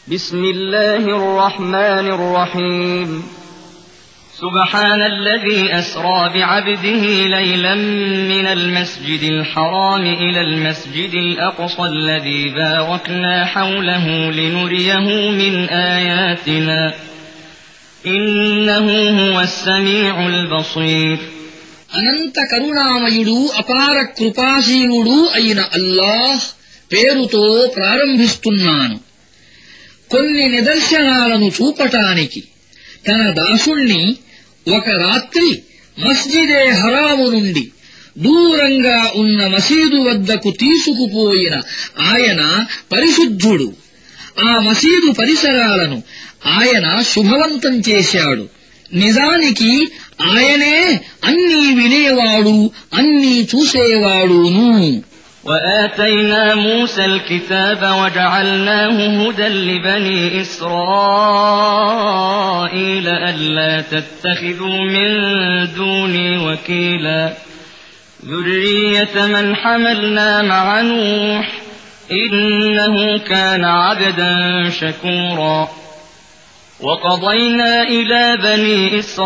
بسم الله الرحمن الرحيم سبحان الذي أسرى بعبده ليلا من المسجد الحرام إلى المسجد الأقصى الذي باركنا حوله لنريه من آياتنا إنه هو السميع البصير అనంత కరుణామయుడు అపార కృపాశీలుడు అయిన అల్లాహ్ పేరుతో ప్రారంభిస్తున్నాను. కొన్ని నిదర్శనాలను చూపటానికి తన దాసుణ్ణి ఒక రాత్రి మస్జిదే హరాము నుండి దూరంగా ఉన్న మసీదు వద్దకు తీసుకుపోయిన ఆయన పరిశుద్ధుడు. ఆ మసీదు పరిసరాలను ఆయన శుభవంతం చేశాడు. నిజానికి ఆయనే అన్నీ వినేవాడు, అన్నీ చూసేవాడును. وآتينا موسى الكتاب وجعلناه هدى لبني إسرائيل ألا تتخذوا من دوني وكيلا ذرية من حملنا مع نوح إنه كان عبدا شكورا وقضينا إلى بني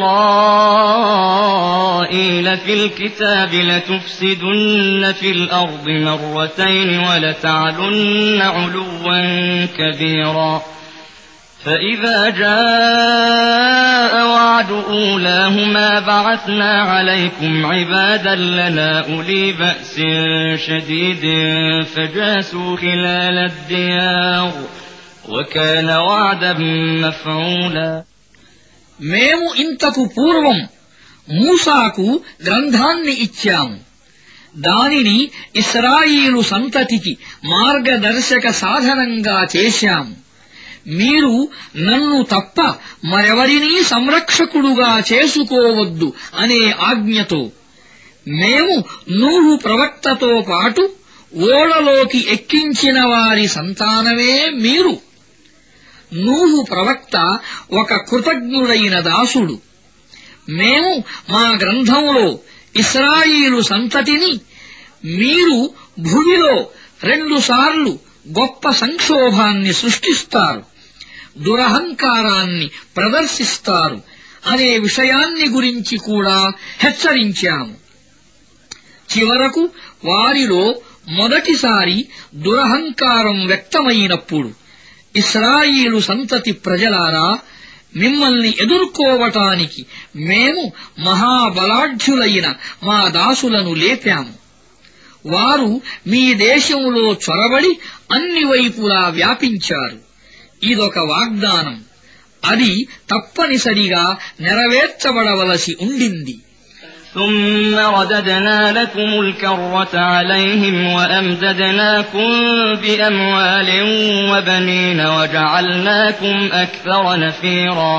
إسرائيل في الكتاب لتفسدن في الأرض مرتين ولتعلن علوا كبيرا فإذا جاء وعد أولاهما بعثنا عليكم عبادا لنا أولي بأس شديد فجاسوا خلال الديار وكان وعدا مفعولا మేము ఇంతకు పూర్వం మూసాకు గ్రంథాన్ని ఇచ్చాము. దానిని ఇశ్రాయేలు సంతతికి మార్గదర్శక సాధనంగా చేశాము. మీరు నన్ను తప్ప మరెవరినీ సంరక్షకుడుగా చేసుకోవద్దు అనే ఆజ్ఞతో మేము నూహు ప్రవక్తతో పాటు ఓడలోకి ఎక్కించిన వారి సంతానమే మీరు. నూహు ప్రవక్త ఒక కృతజ్ఞుడైన దాసుడు. మేము మా గ్రంథంలో ఇశ్రాయేలు సంతతిని మీరు భూమిలో 2 సార్లు గొప్ప సంక్షోభాన్ని సృష్టిస్తారు, దురహంకారాన్ని ప్రదర్శిస్తారు అనే విషయాన్ని గురించి కూడా హెచ్చరించాము. చివరకు వారిలో మొదటిసారి దురహంకారం వ్యక్తమైనప్పుడు ఇశ్రాయేలు సంతతి ప్రజలారా, మిమ్మల్ని ఎదుర్కోవటానికి మేము మహాబలాఢ్యులైన మా దాసులను లేపాము. వారు మీ దేశంలో చొరబడి అన్ని వైపులా వ్యాపించారు. ఇదొక వాగ్దానం. అది తప్పనిసరిగా నెరవేర్చబడవలసి ఉండింది. ثم رددنا لكم الكرة عليهم وأمددناكم بأموال وبنين وجعلناكم أكثر نفيرا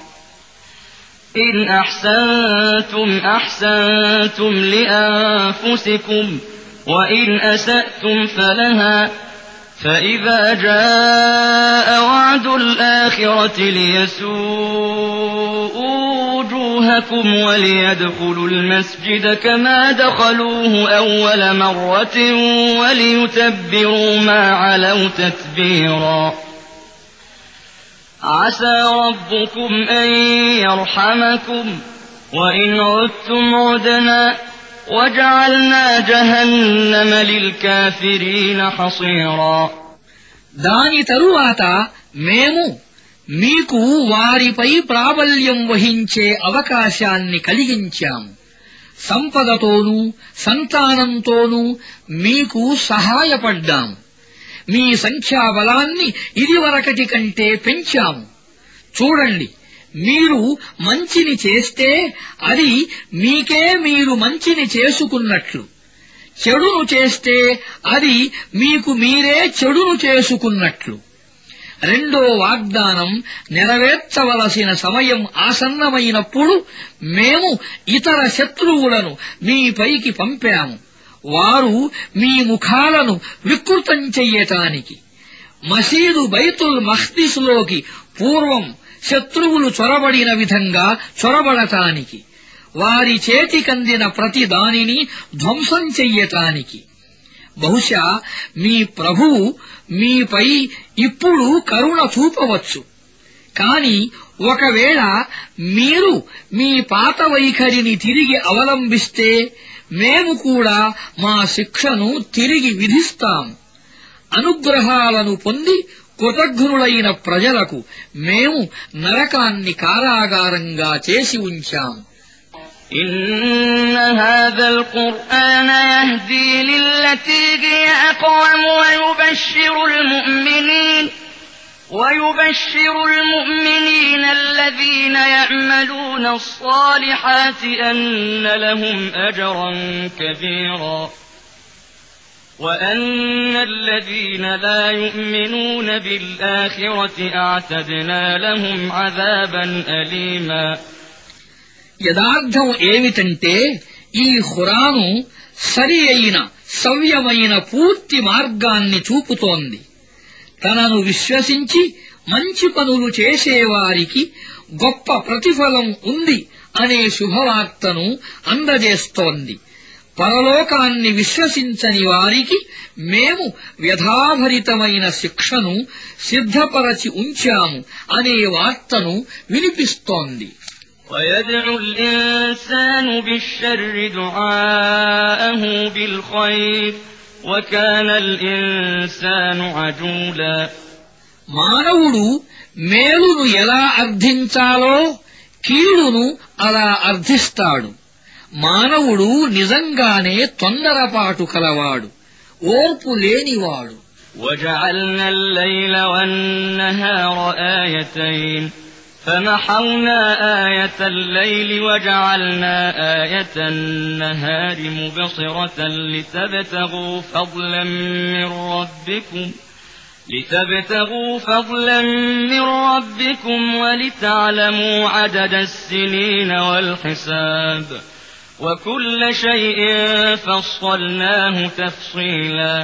إن أحسنتم أحسنتم لأنفسكم وإن أسأتم فلها فإذا جاء وعد الآخرة ليسوءوا وجوهكم وليدخلوا المسجد كما دخلوه أول مرة وليتبروا ما علوا تتبيرا عسى ربكم أن يرحمكم وإن عدتم عدنا وجعلنا جهنم للكافرين حصيرا దాని తరువాత మేము మీకు వారిపై ప్రాబల్యం వహించే అవకాశాన్ని కలిగించాము. సంపదతోనూ సంతానంతోనూ మీకు సహాయపడ్డాము. మీ సంఖ్యాబలాన్ని ఇదివరకటి కంటే పెంచాము. చూడండి, మీరు మంచిని చేస్తే అది మీకే మీరు మంచిని చేసుకున్నట్లు, చెడును చేస్తే అది మీకు మీరే చెడును చేసుకున్నట్లు. రెండో వాగ్దానం నెరవేర్చవలసిన సమయం ఆసన్నమైనప్పుడు మేము ఇతర శత్రువులను మీపైకి పంపాము. వారు మీ ముఖాలను వికృతం చెయ్యటానికి, మసీదు బైతుల్ మఖ్దిస్లోకి పూర్వం శత్రువులు చొరబడిన విధంగా చొరబడటానికి, వారి చేతికందిన ప్రతి దానిని ధ్వంసం చెయ్యటానికి, బహుశా మీ ప్రభువు మీపై ఇప్పుడు కరుణ చూపవచ్చు. కాని ఒకవేళ మీరు మీ పాత వైఖరిని తిరిగి అవలంబిస్తే మేము కూడా మా శిక్షను తిరిగి విధిస్తాము. అనుగ్రహాలను పొంది కృతజ్ఞులైన ప్రజలకు మేము నరకాన్ని కారాగారంగా చేసి ఉంచాము. إن هذا القرآن يهدي للتي هي أقوم ويبشر المؤمنين الذين يعملون الصالحات أن لهم أجرا كبيرا وأن الذين لا يؤمنون بالآخرة أعتدنا لهم عذابا أليما. యదార్థం ఏమిటంటే ఈ ఖురాను సరి అయిన సవ్యమైన పూర్తి మార్గాన్ని చూపుతోంది. తనను విశ్వసించి మంచి పనులు చేసేవారికి గొప్ప ప్రతిఫలం ఉంది అనే శుభవార్తను అందజేస్తోంది. పరలోకాన్ని విశ్వసించని వారికి మేము వ్యధాభరితమైన శిక్షను సిద్ధపరచి ఉంచాము అనే వార్తను వినిపిస్తోంది. ويدعو الإنسان بالشر دعاءه بالخير وكان الإنسان عجولا. మానవుడు మేలును ఎలా అర్థించాలో కీడును అలా అర్థిస్తాడు. మానవుడు నిజంగానే తొందరపాటు కలవాడు, ఓర్పు లేనివాడు. وجعلنا الليل والنهار آيتين فمحونا آية الليل وجعلنا آية النهار مبصرة لتبتغوا فضلا من ربكم ولتعلموا عدد السنين والحساب وكل شيء فصلناه تفصيلا.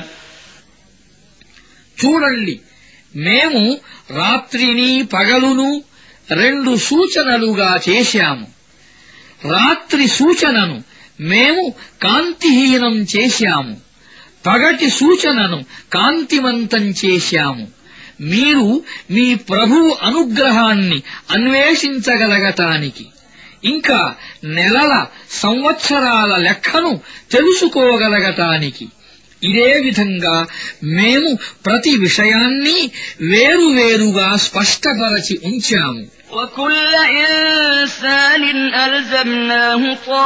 చూడండి, మేము రాత్రిని పగలును రెండు సూచనలుగా చేశాము. రాత్రి సూచనను మేము కాంతిహీనం చేశాము, పగటి సూచనను కాంతివంతం చేశాము. మీరు మీ ప్రభువు అనుగ్రహాన్ని అన్వేషించగలగటానికి, ఇంకా నెలల సంవత్సరాల లెక్కను తెలుసుకోగలగటానికి. ఇదే విధంగా మేము ప్రతి విషయాన్ని వేరువేరుగా స్పష్టపరచి ఉంచాము. وكل إنسان ألزمناه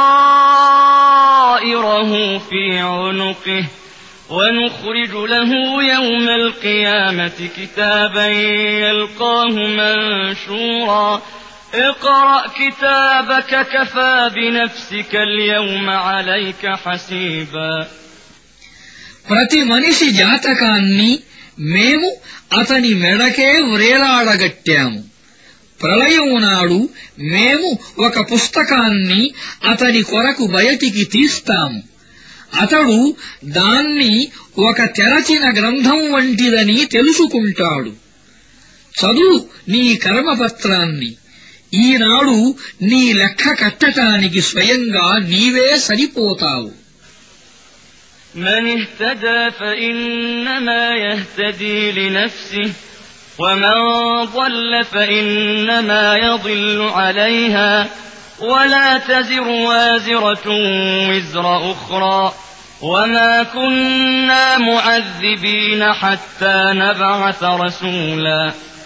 طائره في عنقه ونخرج له يوم القيامة كتابا يلقاه منشورا اقرأ كتابك كفى بنفسك اليوم عليك حسيبا. ప్రతి మనిషి జాతకాన్ని మేము అతని మెడకే వ్రేలాడగట్టాము. ప్రళయం నాడు మేము ఒక పుస్తకాన్ని అతని కొరకు బయటికి తీస్తాము. అతడు దాన్ని ఒక తెరచిన గ్రంథం వంటిదని తెలుసుకుంటాడు. చదువు నీ కర్మపత్రాన్ని. ఈనాడు నీ లెక్క కట్టటానికి స్వయంగా నీవే సరిపోతావు. من اهتدى فإنما يهتدي لنفسه ومن ضل فإنما يضل عليها ولا تزر وازرة وزر أخرى وما كنا معذبين حتى نبعث رسولا.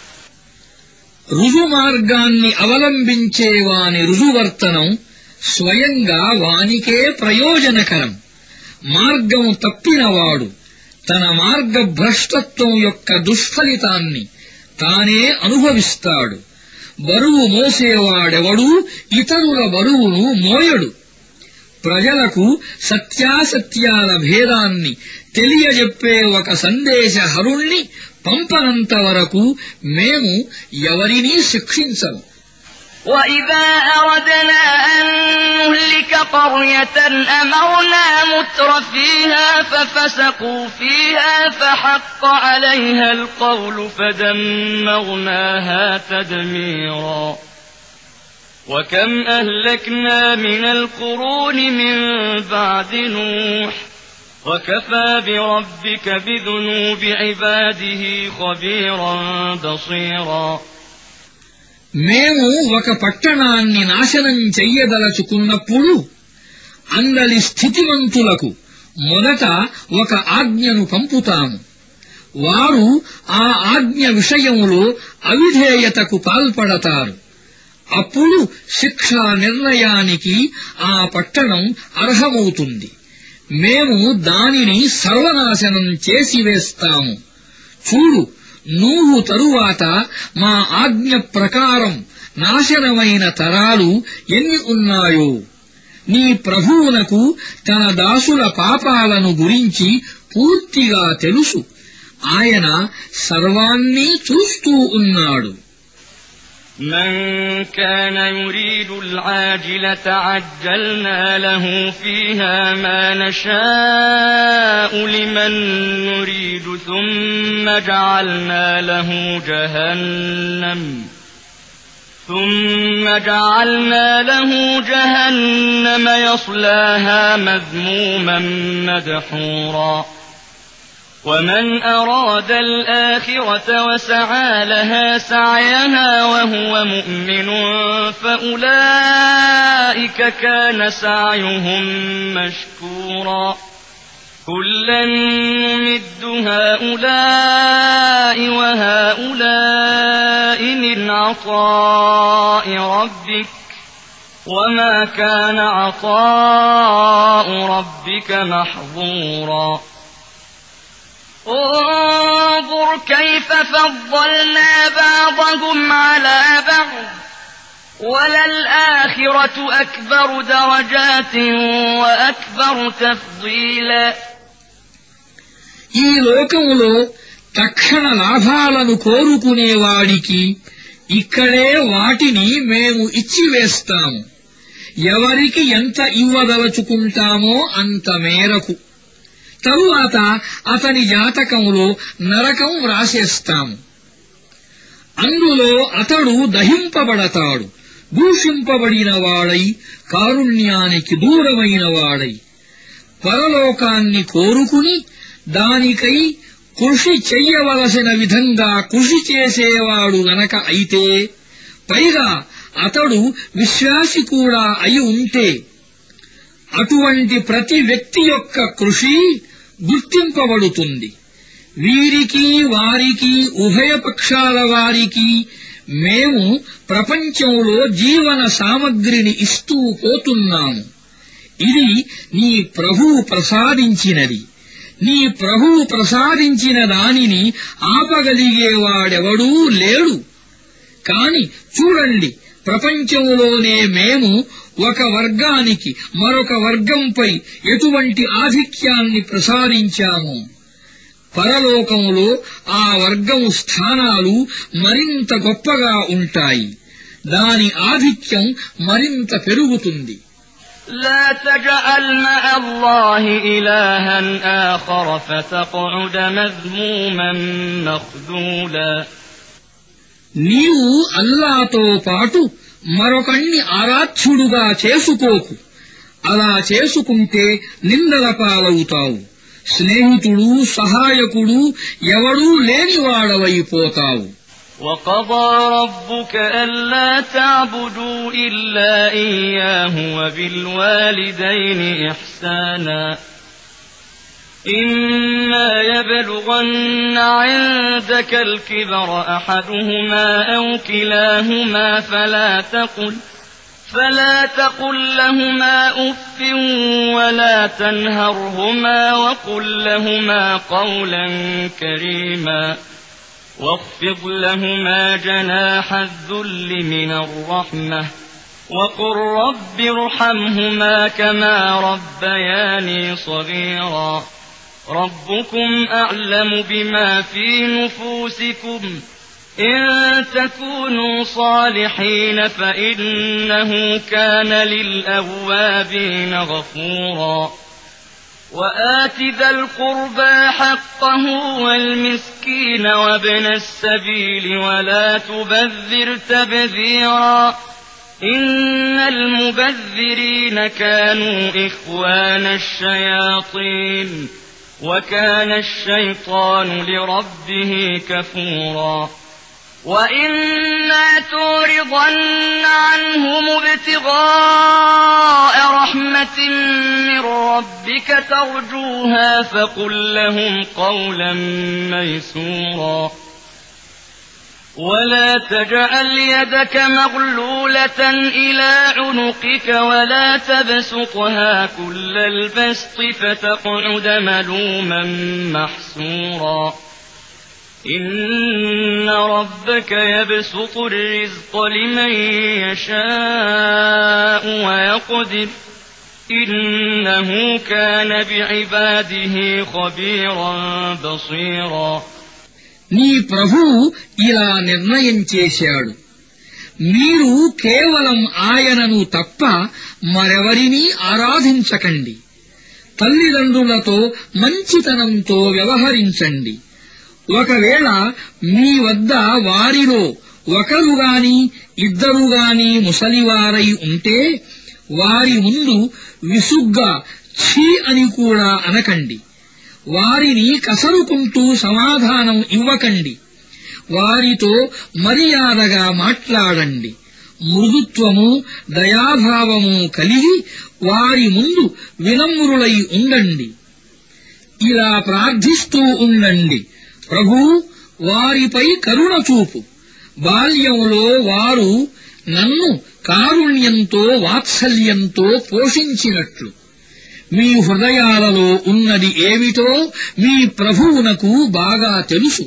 రుజుమార్గాన్ని అవలంబించేవాని రుజువర్తనం స్వయంగా వానికే ప్రయోజనకరం. మార్గం తప్పినవాడు తన మార్గభ్రష్టత్వం యొక్క దుష్ఫలితాన్ని తానే అనుభవిస్తాడు. బరువు మోసేవాడెవడూ ఇతరుల బరువును మోయడు. ప్రజలకు సత్యాసత్యాల భేదాన్ని తెలియజెప్పే ఒక సందేశహరుణ్ణి పంపనంత వరకు మేము ఎవరినీ శిక్షించము. وَإِذَا أَرَدْنَا أَن نُّهْلِكَ قَرْيَةً أَمَرْنَا مُتْرَفِيهَا فَفَسَقُوا فِيهَا فَحَقَّ عَلَيْهَا الْقَوْلُ فَدَمَّرْنَاهَا تَدْمِيرًا. وَكَمْ أَهْلَكْنَا مِنَ الْقُرُونِ مِن بَعْدِ نُوحٍ وكفى بربك بذنوب عباده خبيرا بصيرا మేము ఒక పట్టణాన్ని నాశనం చెయ్యదలచుకున్నప్పుడు అందరి స్థితిమంతులకు మొదట ఒక ఆజ్ఞను పంపుతాము. వారు ఆ ఆజ్ఞ విషయంలో అవిధేయతకు పాల్పడతారు. అప్పుడు శిక్షా నిర్ణయానికి ఆ పట్టణం అర్హమవుతుంది. మేము దానిని సర్వనాశనం చేసివేస్తాము. చూడు, నూహు తరువాత మా ఆజ్ఞ ప్రకారం నాశనమైన తరాలు ఎన్ని ఉన్నాయో. నీ ప్రభువునకు తన దాసుల పాపాలను గురించి పూర్తిగా తెలుసు. ఆయన సర్వాన్నీ చూస్తూ ఉన్నాడు. من كان يريد العاجلة عجلنا له فيها ما نشاء لمن نريد ثم جعلنا له جهنم يصلاها مذموما مدحورا ومن أراد الآخرة وسعى لها سعيها وهو مؤمن فأولئك كان سعيهم مشكورا كلا نمد هؤلاء وهؤلاء من عطاء ربك وما كان عطاء ربك محظورا انظر كيف فضلنا بعضهم على بعض وللآخرة أكبر درجات وأكبر تفضيلا ఈ లోకములో తక్షణ లాభాలను కోరుకునేవాడికి ఇక్కడే వాటిని మేము ఇచ్చివేస్తాము. ఎవరికి ఎంత ఇవ్వదలుచుకుంటామో అంత మేరకు. తరువాత అతని జాతకంలో నరకం వ్రాసేస్తాము. అందులో అతడు దహింపబడతాడు. దూషింపబడిన వాడై, కారుణ్యానికి దూరమైన వాడై, పరలోకాన్ని కోరుకుని దానికై కృషి చెయ్యవలసిన విధంగా కృషి చేసేవాడు గనక అయితే, పైగా అతడు విశ్వాసి కూడా అయి ఉంటే, అటువంటి ప్రతి వ్యక్తి యొక్క కృషి గుర్తింపబడుతుంది. వీరికి వారికి ఉభయ పక్షాల వారికి మేము ప్రపంచంలో జీవన సామగ్రిని ఇస్తూ పోతున్నాము. ఇది నీ ప్రభువు ప్రసాదించినది. నీ ప్రభువు ప్రసాదించిన దానిని ఆపగలిగేవాడెవడూ లేడు. కాని చూడండి, ప్రపంచంలోనే మేము ఒక వర్గానికి మరొక వర్గంపై ఎటువంటి ఆధిక్యాన్ని ప్రసాదించాము. పరలోకంలో ఆ వర్గం స్థానాలు మరింత గొప్పగా ఉంటాయి. దాని ఆధిక్యం మరింత పెరుగుతుంది. لا تجعل مع الله إلها آخر فتقعد مذموما مخذولا నీవు అల్లాతో పాటు మరొకణ్ణి ఆరాధ్యుడుగా చేసుకోకు. అలా చేసుకుంటే నిందల పాలవుతావు. స్నేహితుడు, సహాయకుడు ఎవడూ లేనివాడవైపోతావు. وقضى ربك ألا تعبدوا إلا إياه وبالوالدين إحسانا إما يبلغن عندك الكبر أحدهما أو كلاهما فلا تقل لهما أف ولا تنهرهما وقل لهما قولا كريما واخفض لهما جناح الذل من الرحمة وقل رب ارحمهما كما ربياني صغيرا ربكم أعلم بما في نفوسكم إن تكونوا صالحين فإنه كان للأوابين غفورا وآت ذا القربى حقه والمسكين وابن السبيل ولا تبذر تبذيرا إن المبذرين كانوا إخوان الشياطين وكان الشيطان لربه كفورا وإما تعرضن عنهم ابتغاء رحمة من ربك ترجوها فقل لهم قولا ميسورا ولا تجعل يدك مغلولة إلى عنقك ولا تبسطها كل البسط فتقعد ملوما محسورا إن ربك يبسط الرزق لمن يشاء ويقدر إنه كان بعباده خبيرا بصيرا నీ ప్రభువు ఇలా నిర్ణయం చేశాడు, మీరు కేవలం ఆయనను తప్ప మరెవరినీ ఆరాధించకండి. తల్లిదండ్రులతో మంచితనంతో వ్యవహరించండి. ఒకవేళ మీ వద్ద వారిలో ఒకరుగాని ఇద్దరుగాని ముసలివారై ఉంటే వారి ముందు విసుగ్గా ఛీ అని కూడా అనకండి. వారిని కసరుకుంటూ సమాధానం ఇవ్వకండి. వారితో మర్యాదగా మాట్లాడండి. మృదుత్వము దయాభావము కలిగి వారి ముందు వినమ్రులై ఉండండి. ఇలా ప్రార్థిస్తూ ఉండండి, ప్రభూ వారిపై కరుణ చూపు. బాల్యంలో వారు నన్ను కారుణ్యంతో వాత్సల్యంతో పోషించినట్లు మీ హృదయాలలో ఉన్నది ఏమిటో మీ ప్రభువునకు బాగా తెలుసు.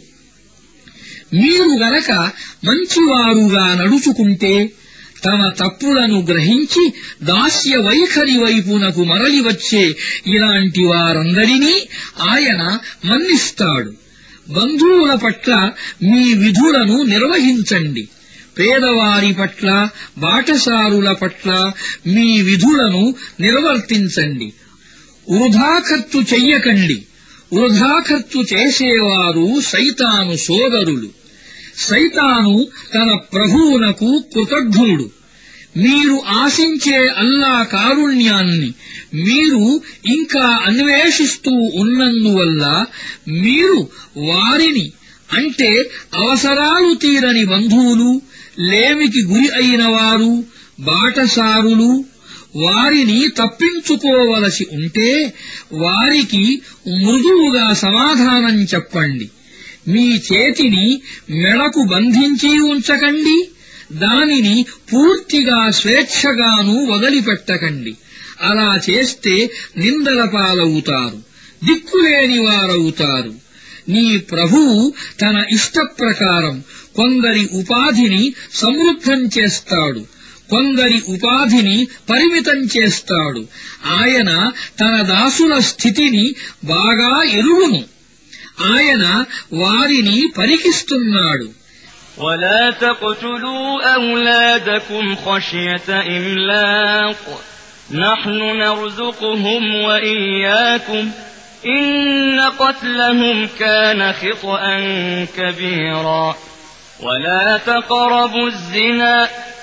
మీరు గనక మంచివారుగా నడుచుకుంటే తమ తప్పులను గ్రహించి దాస్య వైఖరి వైపునకు మరలి వచ్చే ఇలాంటి వారందరినీ ఆయన మన్నిస్తాడు. బంధువుల పట్ల మీ విధులను నిర్వహించండి. పేదవారి పట్ల బాటసారుల పట్ల మీ విధులను నిర్వర్తించండి. వృధా ఖర్చు చెయ్యకండి. వృధా ఖర్చు చేసేవారు సైతాను సోదరులు. సైతాను తన ప్రభువునకు కృతజ్ఞుడు. మీరు ఆశించే అల్లా కారుణ్యాన్ని మీరు ఇంకా అన్వేషిస్తూ ఉన్నందువల్ల మీరు వారిని, అంటే అవసరాలు తీరని బంధువులు, లేమికి గురి అయిన వారు, బాటసారులు, వారిని తప్పించుకోవలసి ఉంటే వారికి మృదువుగా సమాధానం చెప్పండి. మీ చేతిని మెడకు బంధించి ఉంచకండి. దానిని పూర్తిగా స్వేచ్ఛగాను వదిలిపెట్టకండి. అలా చేస్తే నిందల పాలవుతారు, దిక్కులేని వారవుతారు. నీ ప్రభువు తన ఇష్టప్రకారం కొందరి ఉపాధిని సమృద్ధం చేస్తాడు, కొందరి ఉపాధిని పరిమితం చేస్తాడు. ఆయన తన దాసుల స్థితిని బాగా ఎరుగును. ఆయన వారిని పరికిస్తున్నాడు. ولا تقتلوا أولادكم خشية إملاق نحن نرزقهم وإياكم إن قتلهم كان خطأ كبيرا ولا تقربوا الزنا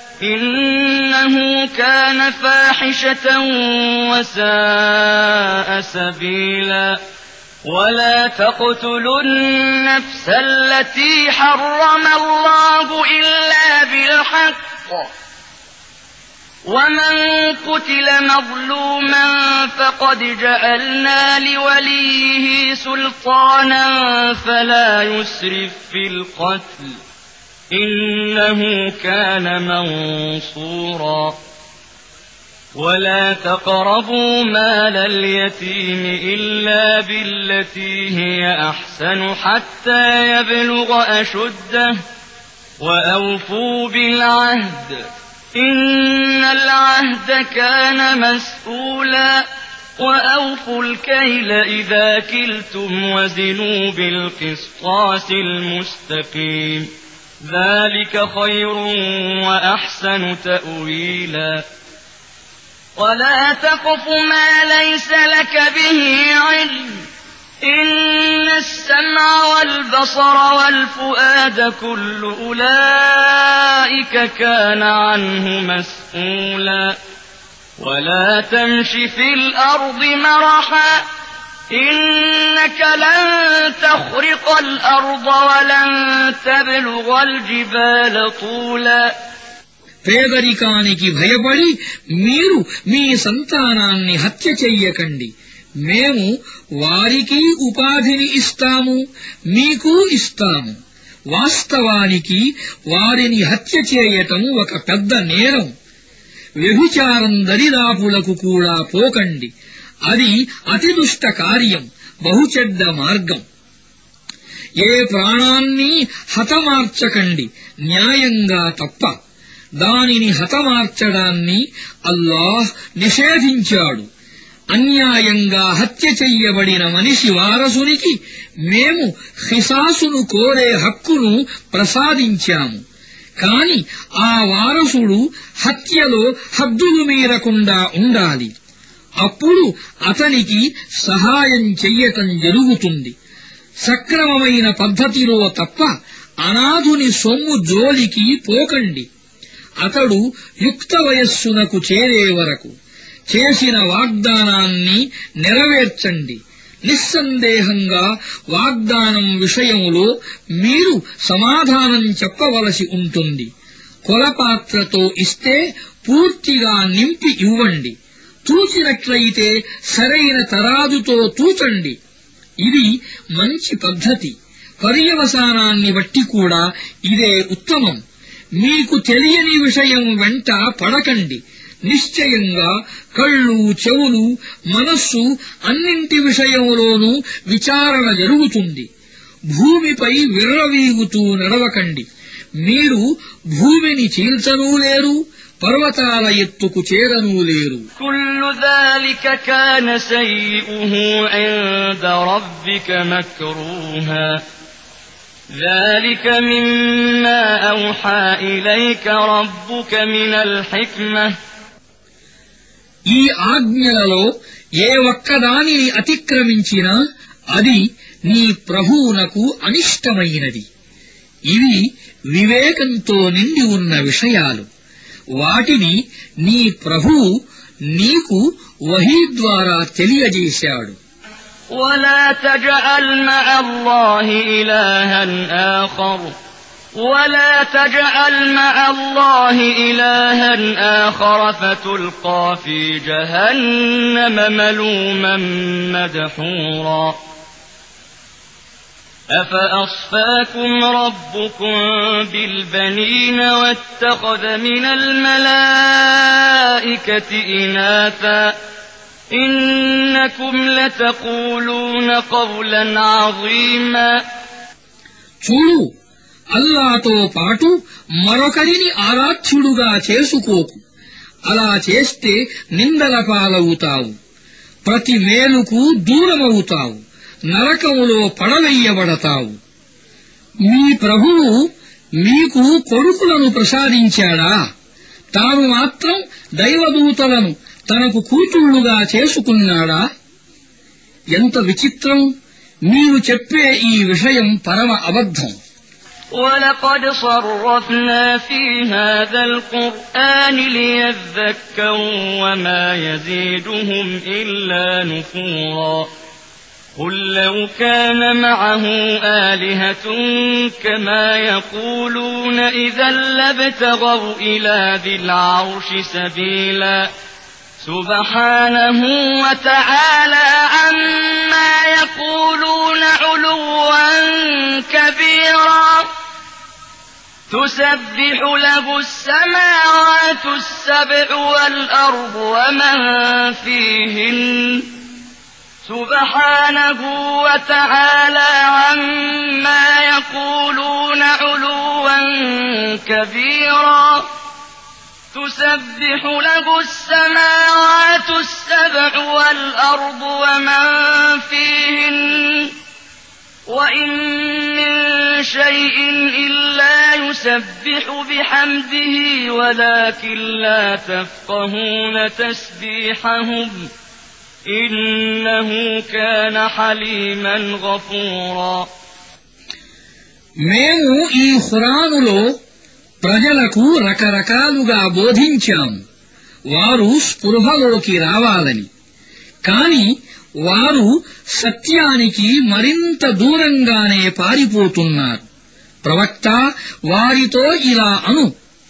إنه كان فاحشة وساء سبيلا ولا تقتلوا النفس التي حرم الله إلا بالحق ومن قتل مظلوما فقد جعلنا لوليه سلطانا فلا يسرف في القتل إنه كان منصورا ولا تقربوا مال اليتيم إلا بالتي هي أحسن حتى يبلغ أشده وأوفوا بالعهد إن العهد كان مسؤولا وأوفوا الكيل إذا كلتم وزنوا بالقسطاس المستقيم ذلك خير وأحسن تأويلا ولا تقف ما ليس لك به علم إن السمع والبصر والفؤاد كل أولئك كان عنه مسؤولا ولا تمش في الأرض مرحا إنك لن تخرق الأرض ولن تبلغ الجبال طولا పేదరికానికి భయపడి మీరు మీ సంతానాన్ని హత్య చెయ్యకండి. మేము వారికి ఉపాధిని ఇస్తాము, మీకు ఇస్తాము. వాస్తవానికి వారిని హత్య చేయటం ఒక పెద్ద నేరం. వ్యభిచారం దరిదాపులకు కూడా పోకండి. అది అతి దుష్ట కార్యం, బహుచెడ్డ మార్గం. ఏ ప్రాణాన్ని హతమార్చకండి న్యాయంగా తప్ప. దానిని హతమార్చడాన్ని అల్లాహ్ నిషేధించాడు. అన్యాయంగా హత్య చెయ్యబడిన మనిషి వారసునికి మేము ఖిసాసును కోరే హక్కును ప్రసాదించాము. కాని ఆ వారసుడు హత్యలో హద్దులు మీరకుండా ఉండాలి. అప్పుడు అతనికి సహాయం చెయ్యటం జరుగుతుంది. సక్రమమైన పద్ధతిలో తప్ప అనాథుని సొమ్ము జోలికి పోకండి. అతడు యుక్త వయస్సునకు చేరే వరకు చేసిన వాగ్దానాన్ని నెరవేర్చండి. నిస్సందేహంగా వాగ్దానం విషయంలో మీరు సమాధానం చెప్పవలసి ఉంటుంది. కొలపాత్రతో ఇస్తే పూర్తిగా నింపి ఇవ్వండి. తూచినట్లయితే సరైన తరాజుతో తూచండి. ఇది మంచి పద్ధతి. పర్యవసానాన్ని బట్టి కూడా ఇదే ఉత్తమం. మీకు తెలియని విషయం వెంట పడకండి. నిశ్చయంగా కళ్ళు, చెవులు, మనస్సు అన్నింటి విషయంలోనూ విచారణ జరుగుతుంది. భూమిపై విర్రవీగుతూ నడవకండి. మీరు భూమిని చీల్చనూ లేరు, పర్వతాల ఎత్తుకు చేరనూ లేరు. కుల్లు ذلك كان سيئه عند ربك مكروها ذلك مما أوحى إليك ربك من الحكمة ఈ ఆజ్ఞలలో ఏ ఒక్కదానిని అతిక్రమించినా అది నీ ప్రభువునకు అనిష్టమైనది. ఇవి వివేకంతో నిండి ఉన్న విషయాలు. వాటిని నీ ప్రభువు నీకు వహీ ద్వారా తెలియజేశాడు. ولا تجعل مع الله إلها آخر فتلقى في جهنم ملوما مدحورا أفأصفاكم ربكم بالبنين واتخذ من الملائكة إناثا إنكم لتقولون قولا عظيما చూడు, అల్లాతో పాటు మరొకరిని ఆరాధ్యుడుగా చేసుకోకు. అలా చేస్తే నిందల పాలవుతావు, ప్రతి మేలుకు దూరమవుతావు, నరకములో పడవేయబడతావు. మీ ప్రభువు మీకు కొడుకులను ప్రసాదించాడా? తాను మాత్రం దైవదూతలను తనకు కూతుళ్లుగా చేసుకున్నాడా? ఎంత విచిత్రం! మీరు చెప్పే ఈ విషయం పరమ అబద్ధం. وَلَقَدْ صَرَّفْنَا فِي هَذَا الْقُرْآنِ لِيَذَّكَّرُوا وَمَا يَزِيدُهُمْ إِلَّا نُفُورًا قُل لَّوْ كَانَ مَعَهُ آلِهَةٌ كَمَا يَقُولُونَ إِذًا لَّابْتَغَوْا إِلَى ذِي الْعَرْشِ سَبِيلًا سُبْحَانَهُ وَتَعَالَى عَمَّا يَقُولُونَ عُلُوًّا كَبِيرًا تُسَبِّحُ لَهُ السَّمَاوَاتُ السَّبْعُ وَالْأَرْضُ وَمَن فِيهِنَّ سُبْحَانَهُ وَتَعَالَى عَمَّا يَقُولُونَ عُلُوًّا كَبِيرًا تُسَبِّحُ لَهُ السَّمَاوَاتُ السَّبْعُ وَالْأَرْضُ وَمَن فِيهِنَّ وَإِن مِّن شَيْءٍ إِلَّا يُسَبِّحُ بِحَمْدِهِ وَلَكِن لَّا تَفْقَهُونَ تَسْبِيحَهُمْ إنه كان حليما غفورا. మేము ఈ ఖురానులో ప్రజలకు రకరకాలుగా బోధించాము వారు స్పృహలోకి రావాలని. కాని వారు సత్యానికి మరింత దూరంగానే పారిపోతున్నారు. ప్రవక్త వారితో ఇలా అను,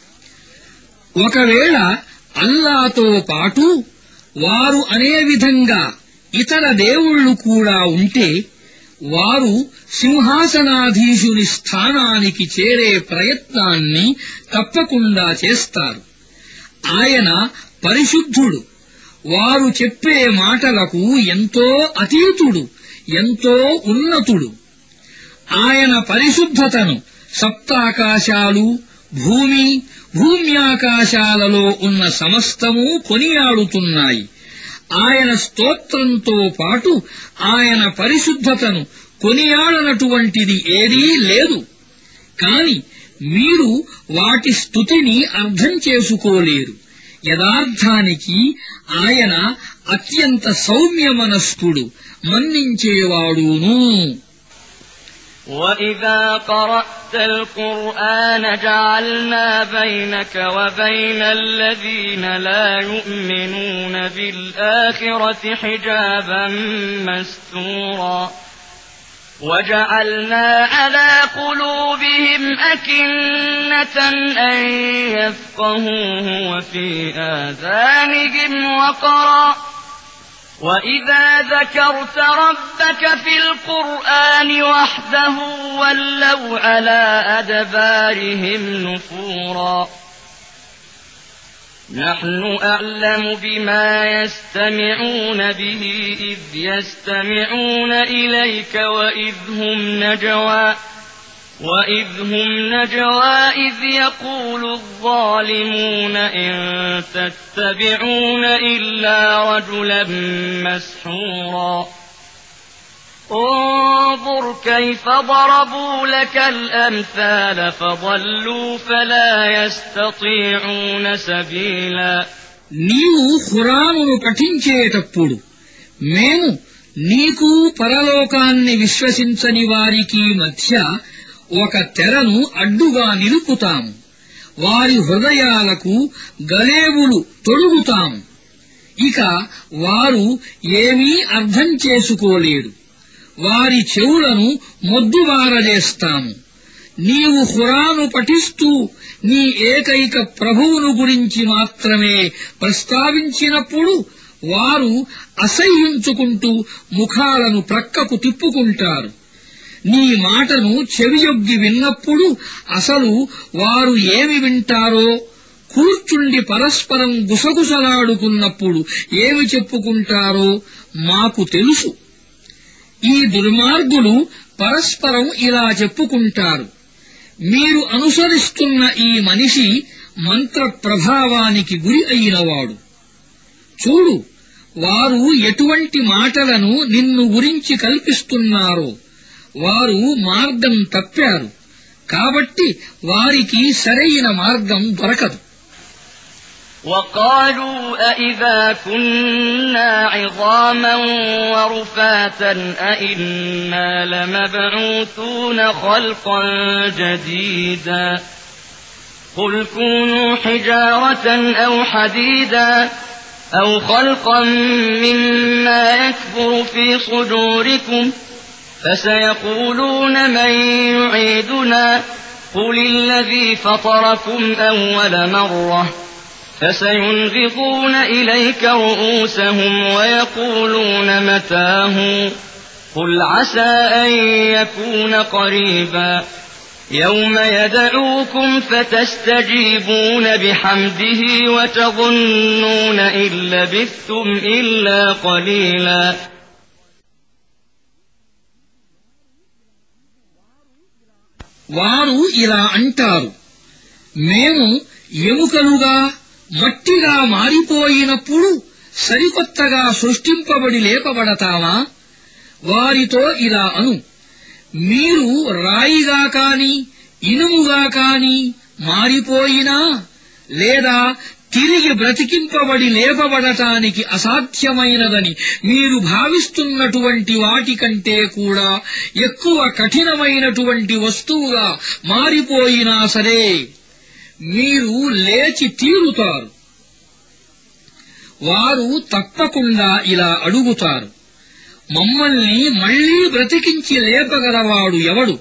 ఒకవేళ అల్లాతో పాటు వారు అనే విధంగా ఇతర దేవుళ్ళు కూడా ఉంటే వారు సింహాసనాధీశుని స్థానానికి చేరే ప్రయత్నాన్ని తప్పకుండా చేస్తారు. ఆయన పరిశుద్ధుడు, వారు చెప్పే మాటలకు ఎంతో అతీతుడు, ఎంతో ఉన్నతుడు. ఆయన పరిశుద్ధతను సప్తాకాశాలు, భూమి, భూమ్యాకాశాలలో ఉన్న సమస్తము కొనియాడుతున్నాయి. ఆయన స్తోత్రంతో పాటు ఆయన పరిశుద్ధతను కొనియాడనటువంటిది ఏదీ లేదు. కాని మీరు వాటి స్తుతిని అర్థం చేసుకోలేరు. యథార్థానికి ఆయన అత్యంత సౌమ్యమనస్కుడు, మన్నించేవాడును. وَإِذَا قَرَأْتَ الْقُرْآنَ جَعَلْنَا بَيْنَكَ وَبَيْنَ الَّذِينَ لَا يُؤْمِنُونَ بِالْآخِرَةِ حِجَابًا مَّسْتُورًا وَجَعَلْنَا عَلَى قُلُوبِهِمْ أَكِنَّةً أَن يَفْقَهُوهُ وَفِي آذَانِهِمْ وَقْرًا وَإِذَا ذَكَرْتَ رَبَّكَ فِي الْقُرْآنِ وَحْدَهُ وَلَّوْا عَلَى أَدْبَارِهِمْ نُفُورًا. نَحْنُ أَعْلَمُ بِمَا يَسْتَمِعُونَ بِهِ إِذْ يَسْتَمِعُونَ إِلَيْكَ وَإِذْ هُمْ نَجْوَى إِذْ يَقُولُ الظَّالِمُونَ إِن تَتَّبِعُونَ إِلَّا رَجُلًا مَّسْحُورًا. انظُرْ كَيْفَ ضَرَبُوا لَكَ الْأَمْثَالَ فَضَلُّوا فَلَا يَسْتَطِيعُونَ سَبِيلًا. నీవు ఖురానును పఠించేటప్పుడు మేము నీకు పరలోకాన్ని విశ్వసించని వారికి మధ్య ఒక తెరను అడ్డుగా నిలుపుతాము. వారి హృదయాలకు గలేవులు తొడుగుతాము. ఇక వారు ఏమీ అర్థం చేసుకోలేరు. వారి చెవులను మొద్దుబారజేస్తాము. నీవు ఖురాను పఠిస్తూ నీ ఏకైక ప్రభువును గురించి మాత్రమే ప్రస్తావించినప్పుడు వారు అసహ్యించుకుంటూ ముఖాలను ప్రక్కకు తిప్పుకుంటారు. నీ మాటను చెవియొగ్గి విన్నప్పుడు అసలు వారు ఏమి వింటారో, కూర్చుండి పరస్పరం గుసగుసలాడుకున్నప్పుడు ఏమి చెప్పుకుంటారో మాకు తెలుసు. ఈ దుర్మార్గులు పరస్పరం ఇలా చెప్పుకుంటారు, మీరు అనుసరిస్తున్న ఈ మనిషి మంత్ర ప్రభావానికి గురి అయినవాడు. చూడు, వారు ఎటువంటి మాటలను నిన్ను గురించి కల్పిస్తున్నారో. వారు మార్గం తప్పారు, కాబట్టి వారికి సరైన మార్గం దొరకదు. وَقَالُوا أَإِذَا كُنَّا عِظَامًا وَرُفَاتًا أَإِنَّا لَمَبْعُوثُونَ خَلْقًا جَدِيدًا قُلْ كُونُوا حِجَارَةً أَوْ حَدِيدًا أَوْ خَلْقًا مِّمَّا يَكْبُرُ فِي صُدُورِكُمْ فَسَيَقُولُونَ مَن يُعِيدُنَا قُلِ الَّذِي فَطَرَكُمْ أَوَّلَ مَرَّةٍ فَسَيُنْغِضُونَ إِلَيْكَ رُءُوسَهُمْ وَيَقُولُونَ مَتَىٰ هُوَ قُلْ عَسَىٰ أَن يَكُونَ قَرِيبًا يَوْمَ يَدْعُوكُمْ فَتَسْتَجِيبُونَ بِحَمْدِهِ وَتَظُنُّونَ إِن لَّبِثْتُمْ إِلَّا قَلِيلًا. వారు ఇలా అంటారు, మేము ఎముకలుగా మట్టిగా మారిపోయినప్పుడు సరికొత్తగా సృష్టింపబడి లేపబడతామా? వారితో ఇలా అను, మీరు రాయిగా కాని ఇనుముగా కాని మారిపోయినా లేదా తిరిగి బ్రతికింపబడి లేపబడటానికి అసాధ్యమైనదని మీరు భావిస్తున్నటువంటి వాటికంటే కూడా ఎక్కువ కఠినమైనటువంటి వస్తువుగా మారిపోయినా సరే మీరు లేచి తీరుతారు. వారు తప్పకుండా ఇలా అడుగుతారు, మమ్మల్ని మళ్లీ బ్రతికించి లేపగలవాడు ఎవడు?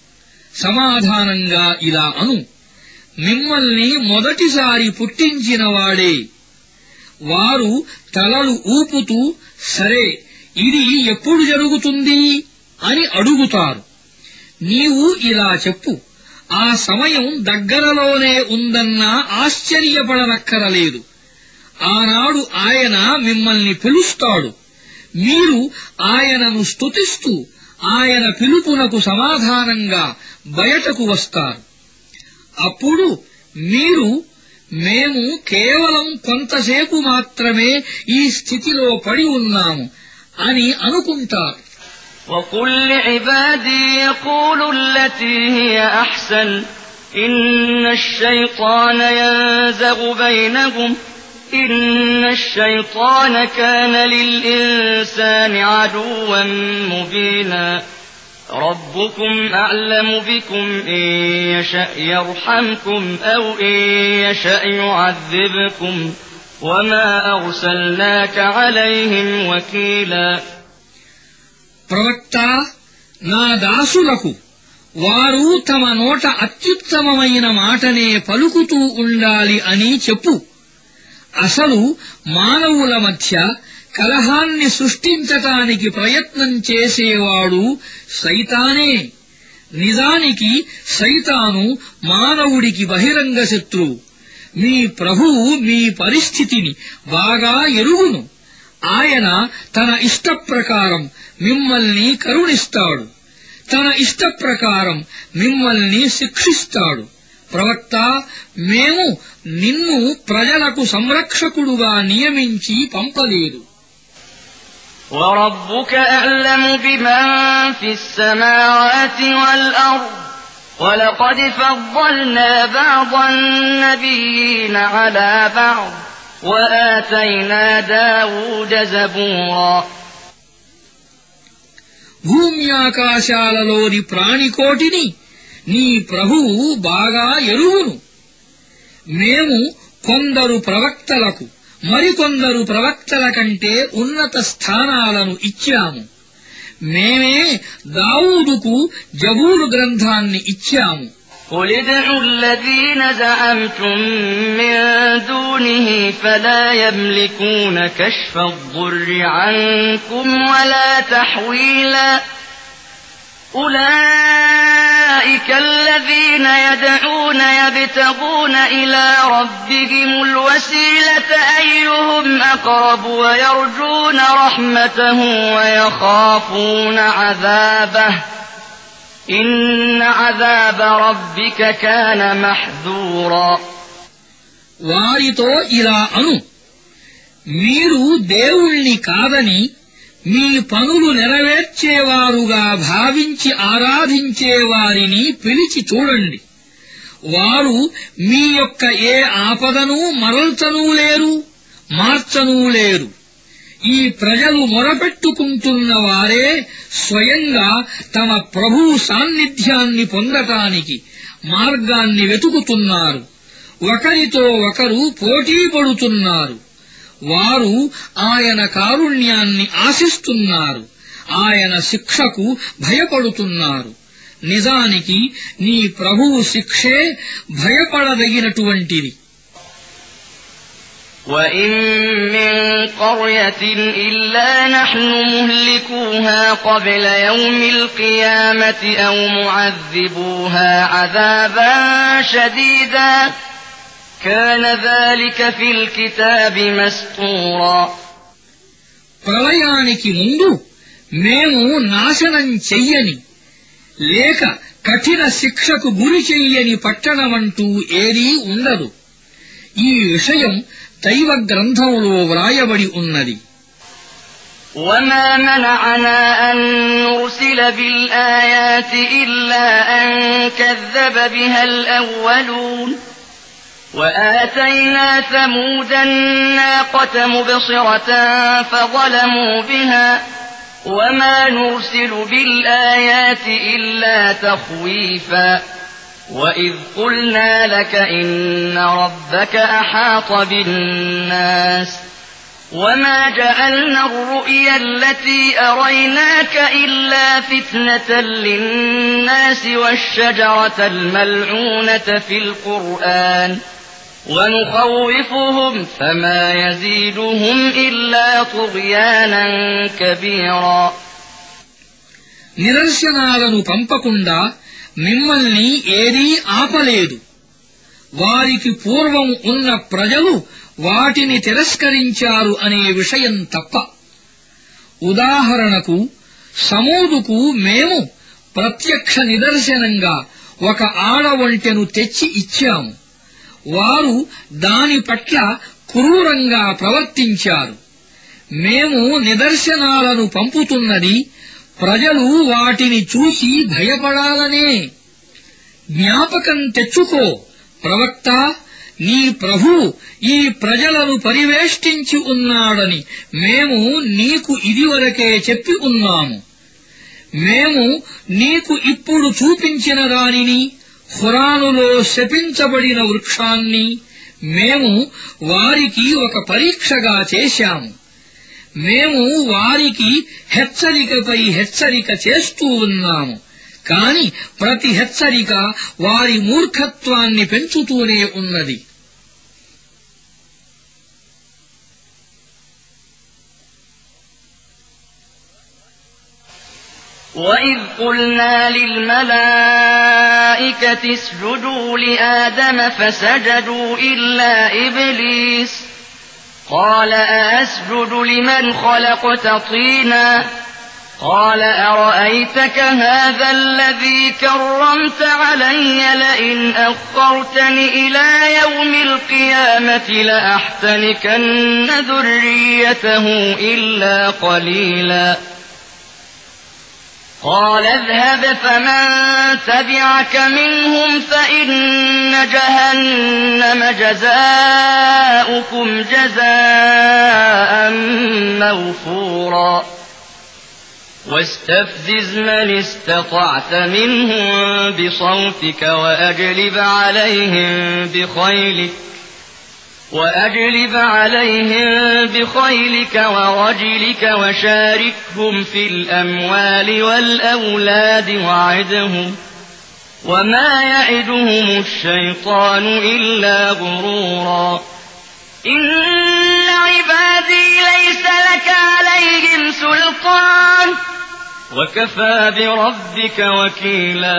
సమాధానంగా ఇలా అను, మిమ్మల్ని మొదటిసారి పుట్టించినవాడే. వారు తలలు ఊపుతూ సరే ఇది ఎప్పుడు జరుగుతుంది అని అడుగుతారు. నీవు ఇలా చెప్పు, ఆ సమయం దగ్గరలోనే ఉందన్నా ఆశ్చర్యపడనక్కరలేదు. ఆనాడు ఆయన మిమ్మల్ని పిలుస్తాడు. మీరు ఆయనను స్తుతిస్తూ ఆయన పిలుపునకు సమాధానంగా బయటకు వస్తారు. అప్పుడు మీరు మేము కేవలం కొంతసేపు మాత్రమే ఈ స్థితిలో పడి ఉన్నాము అని అనుకుంటారు. وَقُل لِّعِبَادِي يَقُولُوا الَّتِي هِيَ أَحْسَنُ إِنَّ الشَّيْطَانَ يَنزَغُ بَيْنَهُمْ إِنَّ الشَّيْطَانَ كَانَ لِلْإِنسَانِ عَدُوًّا مُّبِينًا رَبُّكُمْ أَعْلَمُ بِكُمْ إِن يَشَأْ يَرْحَمْكُمْ أَوْ إِن يَشَأْ يُعَذِّبْكُمْ وَمَا أَرْسَلْنَاكَ عَلَيْهِمْ وَكِيلًا. ప్రవక్త, నా దాసులకు వారు తమ నోట అత్యుత్తమమైన మాటనే పలుకుతూ ఉండాలి అని చెప్పు. అసలు మానవుల మధ్య కలహాన్ని సృష్టించటానికి ప్రయత్నం చేసేవాడు సైతానే. నిజానికి సైతాను మానవుడికి బహిరంగ శత్రువు. మీ ప్రభువు మీ పరిస్థితిని బాగా ఎరుగును. ఆయన తన ఇష్టప్రకారం మిమ్మల్ని కరుణిస్తాడు, తన ఇష్టప్రకారం మిమ్మల్ని శిక్షిస్తాడు. ప్రవక్త, మేము నిన్ను ప్రజలకు సంరక్షకుడుగా నియమించి పంపలేదు. وَرَبُّكَ أَعْلَمُ بِمَن فِي السَّمَاوَاتِ وَالْأَرْضِ وَلَقَدْ فَضَّلْنَا بَعْضَ النَّبِيِّينَ عَلَى بَعْضٍ وَآتَيْنَا دَاوُودَ زَبُورًا. భూమ్యాకాశాలలోని ప్రాణికోటిని నీ ప్రభువు బాగా ఎరుగును. మేము కొందరు ప్రవక్తలకు మరికొందరు ప్రవక్తల కంటే ఉన్నత స్థానాలను ఇచ్చాము. మేమే దావూదుకు జబూరు గ్రంథాన్ని ఇచ్చాము. قُلِ ادْعُوا الَّذِينَ زَعَمْتُم مِّن دُونِهِ فَلَا يَمْلِكُونَ كَشْفَ الضُّرِّ عَنكُمْ وَلَا تَحْوِيلًا أُولَئِكَ الَّذِينَ يَدْعُونَ يَبْتَغُونَ إِلَىٰ رَبِّهِمُ الْوَسِيلَةَ أَيُّهُمْ أَقْرَبُ وَيَرْجُونَ رَحْمَتَهُ وَيَخَافُونَ عَذَابَهُ إِنَّ عَذَابَ رَبِّكَ كَانَ مَحْذُورًا. వారితో ఇలా అను, మీరు దేవుణ్ణి కాదని మీ పనులు నెరవేర్చేవారుగా భావించి ఆరాధించేవారిని పిలిచి చూడండి. వారు మీ యొక్క ఏ ఆపదను మరల్చనూ లేరు, మార్చనూ లేరు. ఈ ప్రజలు మొరపెట్టుకుంటున్న వారే స్వయంగా తమ ప్రభువు సాన్నిధ్యాన్ని పొందటానికి మార్గాన్ని వెతుకుతున్నారు. ఒకరితో ఒకరు పోటీ పడుతున్నారు. వారు ఆయన కారుణ్యాన్ని ఆశిస్తున్నారు, ఆయన శిక్షకు భయపడుతున్నారు. నిజానికి నీ ప్రభువు శిక్షే భయపడదగినటువంటిది. وَإِن مِّن قَرْيَةٍ إِلَّا نَحْنُ مُهْلِكُوهَا قَبْلَ يَوْمِ الْقِيَامَةِ أَوْ مُعَذِّبُوهَا عَذَابًا شَدِيدًا كَانَ ذَلِكَ فِي الْكِتَابِ مَسْطُورًا. ప్రళయానికి ముందు మేము నాశనం చెయ్యని లేక కఠిన శిక్షకు గురి చెయ్యని పట్టణమంటూ ఏదీ ఉండదు. ఈ విషయం దైవ గ్రంథంలో వ్రాయబడి ఉన్నది. وَمَا مَنَعَنَا أَن نُّرْسِلَ بِالْآيَاتِ إِلَّا أَن كَذَّبَ بِهَا الْأَوَّلُونَ وآتينا ثمود الناقة مبصرة فظلموا بها وما نرسل بالآيات إلا تخويفا وإذ قلنا لك إن ربك أحاط بالناس وما جعلنا الرؤيا التي أريناك إلا فتنة للناس والشجرة الملعونة في القرآن ونخوفهم فما يزيدهم إلا طغيانا كبيرا. నిదర్శనాలను పంపకుండా మిమ్మల్ని ఏదీ ఆపలేదు. వారికి పూర్వం ఉన్న ప్రజలు వాటిని తిరస్కరించారు అనే విషయం తప్ప. ఉదాహరణకు సమూదుకు మేము ప్రత్యక్ష నిదర్శనంగా ఒక ఆడవంటెను తెచ్చి ఇచ్చాము. వారు దాని పట్ల క్రూరంగా ప్రవర్తించారు. మేము నిదర్శనాలను పంపుతున్నది ప్రజలు వాటిని చూసి భయపడాలనే. జ్ఞాపకం తెచ్చుకో ప్రవక్త, నీ ప్రభువు ఈ ప్రజలను పరివేష్టించి ఉన్నాడని మేము నీకు ఇదివరకే చెప్పి ఉన్నాము. మేము నీకు ఇప్పుడు చూపించిన దానిని, ఖురానులో శపించబడిన వృక్షాన్ని మేము వారికి ఒక పరీక్షగా చేశాము. మేము వారికి హెచ్చరికపై హెచ్చరిక చేస్తూ ఉన్నాము. కాని ప్రతి హెచ్చరిక వారి మూర్ఖత్వాన్ని పెంచుతూనే ఉన్నది. وَإِذْ قُلْنَا لِلْمَلَائِكَةِ اسْجُدُوا لِآدَمَ فَسَجَدُوا إِلَّا إِبْلِيسَ قَالَ أَأَسْجُدُ لِمَنْ خَلَقْتَ طِينًا قَالَ أَرَأَيْتَكَ هَذَا الَّذِي كَرَّمْتَ عَلَيَّ لَئِنْ أَخَّرْتَنِ إِلَى يَوْمِ الْقِيَامَةِ لَأَحْتَنِكَنَّ ذُرِّيَّتَهُ إِلَّا قَلِيلًا قال اذهب فمن تبعك منهم فإن جهنم جزاؤكم جزاء موفورا واستفزز من استطعت منهم بصوتك وأجلب عليهم بخيلك ورجلك وشاركهم في الأموال والأولاد وعدهم وما يعدهم الشيطان إلا غرورا إن عبادي ليس لك عليهم سلطان وكفى بربك وكيلا.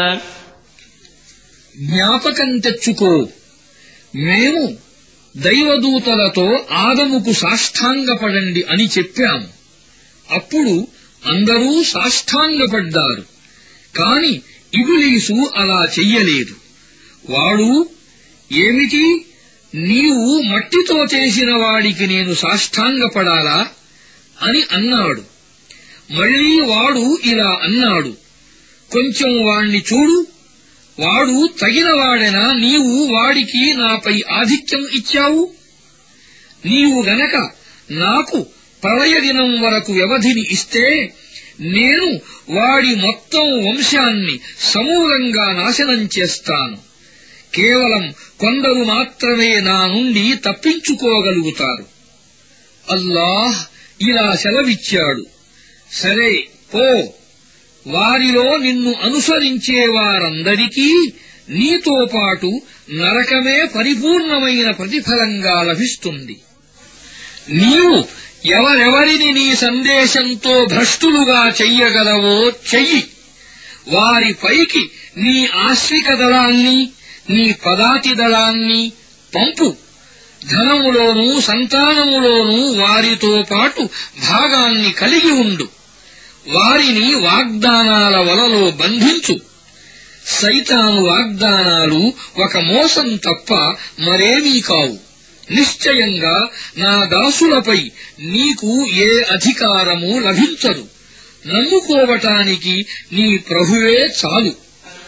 జ్ఞాపకం తెచ్చుకో, మేము దైవదూతలతో ఆదముకు సాష్టాంగపడండి అని చెప్పాము. అప్పుడు అందరూ సాష్టాంగపడ్డారు. కాని ఇబ్లీసు అలా చెయ్యలేదు. వాడు, ఏమిటి, నీవు మట్టితో చేసిన వాడికి నేను సాష్టాంగపడాలా అని అన్నాడు. మళ్లీ వాడు ఇలా అన్నాడు, కొంచెం వాణ్ణి చూడు, వాడు తగినవాడెనా నీవు వాడికి నాపై ఆధిక్యం ఇచ్చావు? నీవు గనక నాకు ప్రళయ దినం వరకు వ్యవధిని ఇస్తే నేను వాడి మొత్తం వంశాన్ని సమూలంగా నాశనం చేస్తాను. కేవలం కొందరు మాత్రమే నా నుండి తప్పించుకోగలుగుతారు. అల్లాహ్ ఇలా సెలవిచ్చాడు, సరే పో, వారిలో నిన్ను అనుసరించే వారందరికీ నీతో పాటు నరకమే పరిపూర్ణమైన ప్రతిఫలంగా లభిస్తుంది. నీవు ఎవరెవరిని నీ సందేశంతో భ్రష్టులుగా చెయ్యగలవో చెయ్యి. వారిపైకి నీ ఆశ్రిక దళాన్ని, నీ పదాతి దళాన్ని పంపు. ధనములోనూ సంతానములోనూ వారితో పాటు భాగాన్ని కలిగి ఉండు. వారిని వాగ్దానాల వలలో బంధించు. సైతాను వాగ్దానాలు ఒక మోసం తప్ప మరేమీ కావు. నిశ్చయంగా నా దాసులపై నీకు ఏ అధికారము లభించదు. నమ్ముకోవటానికి నీ ప్రభువే చాలు.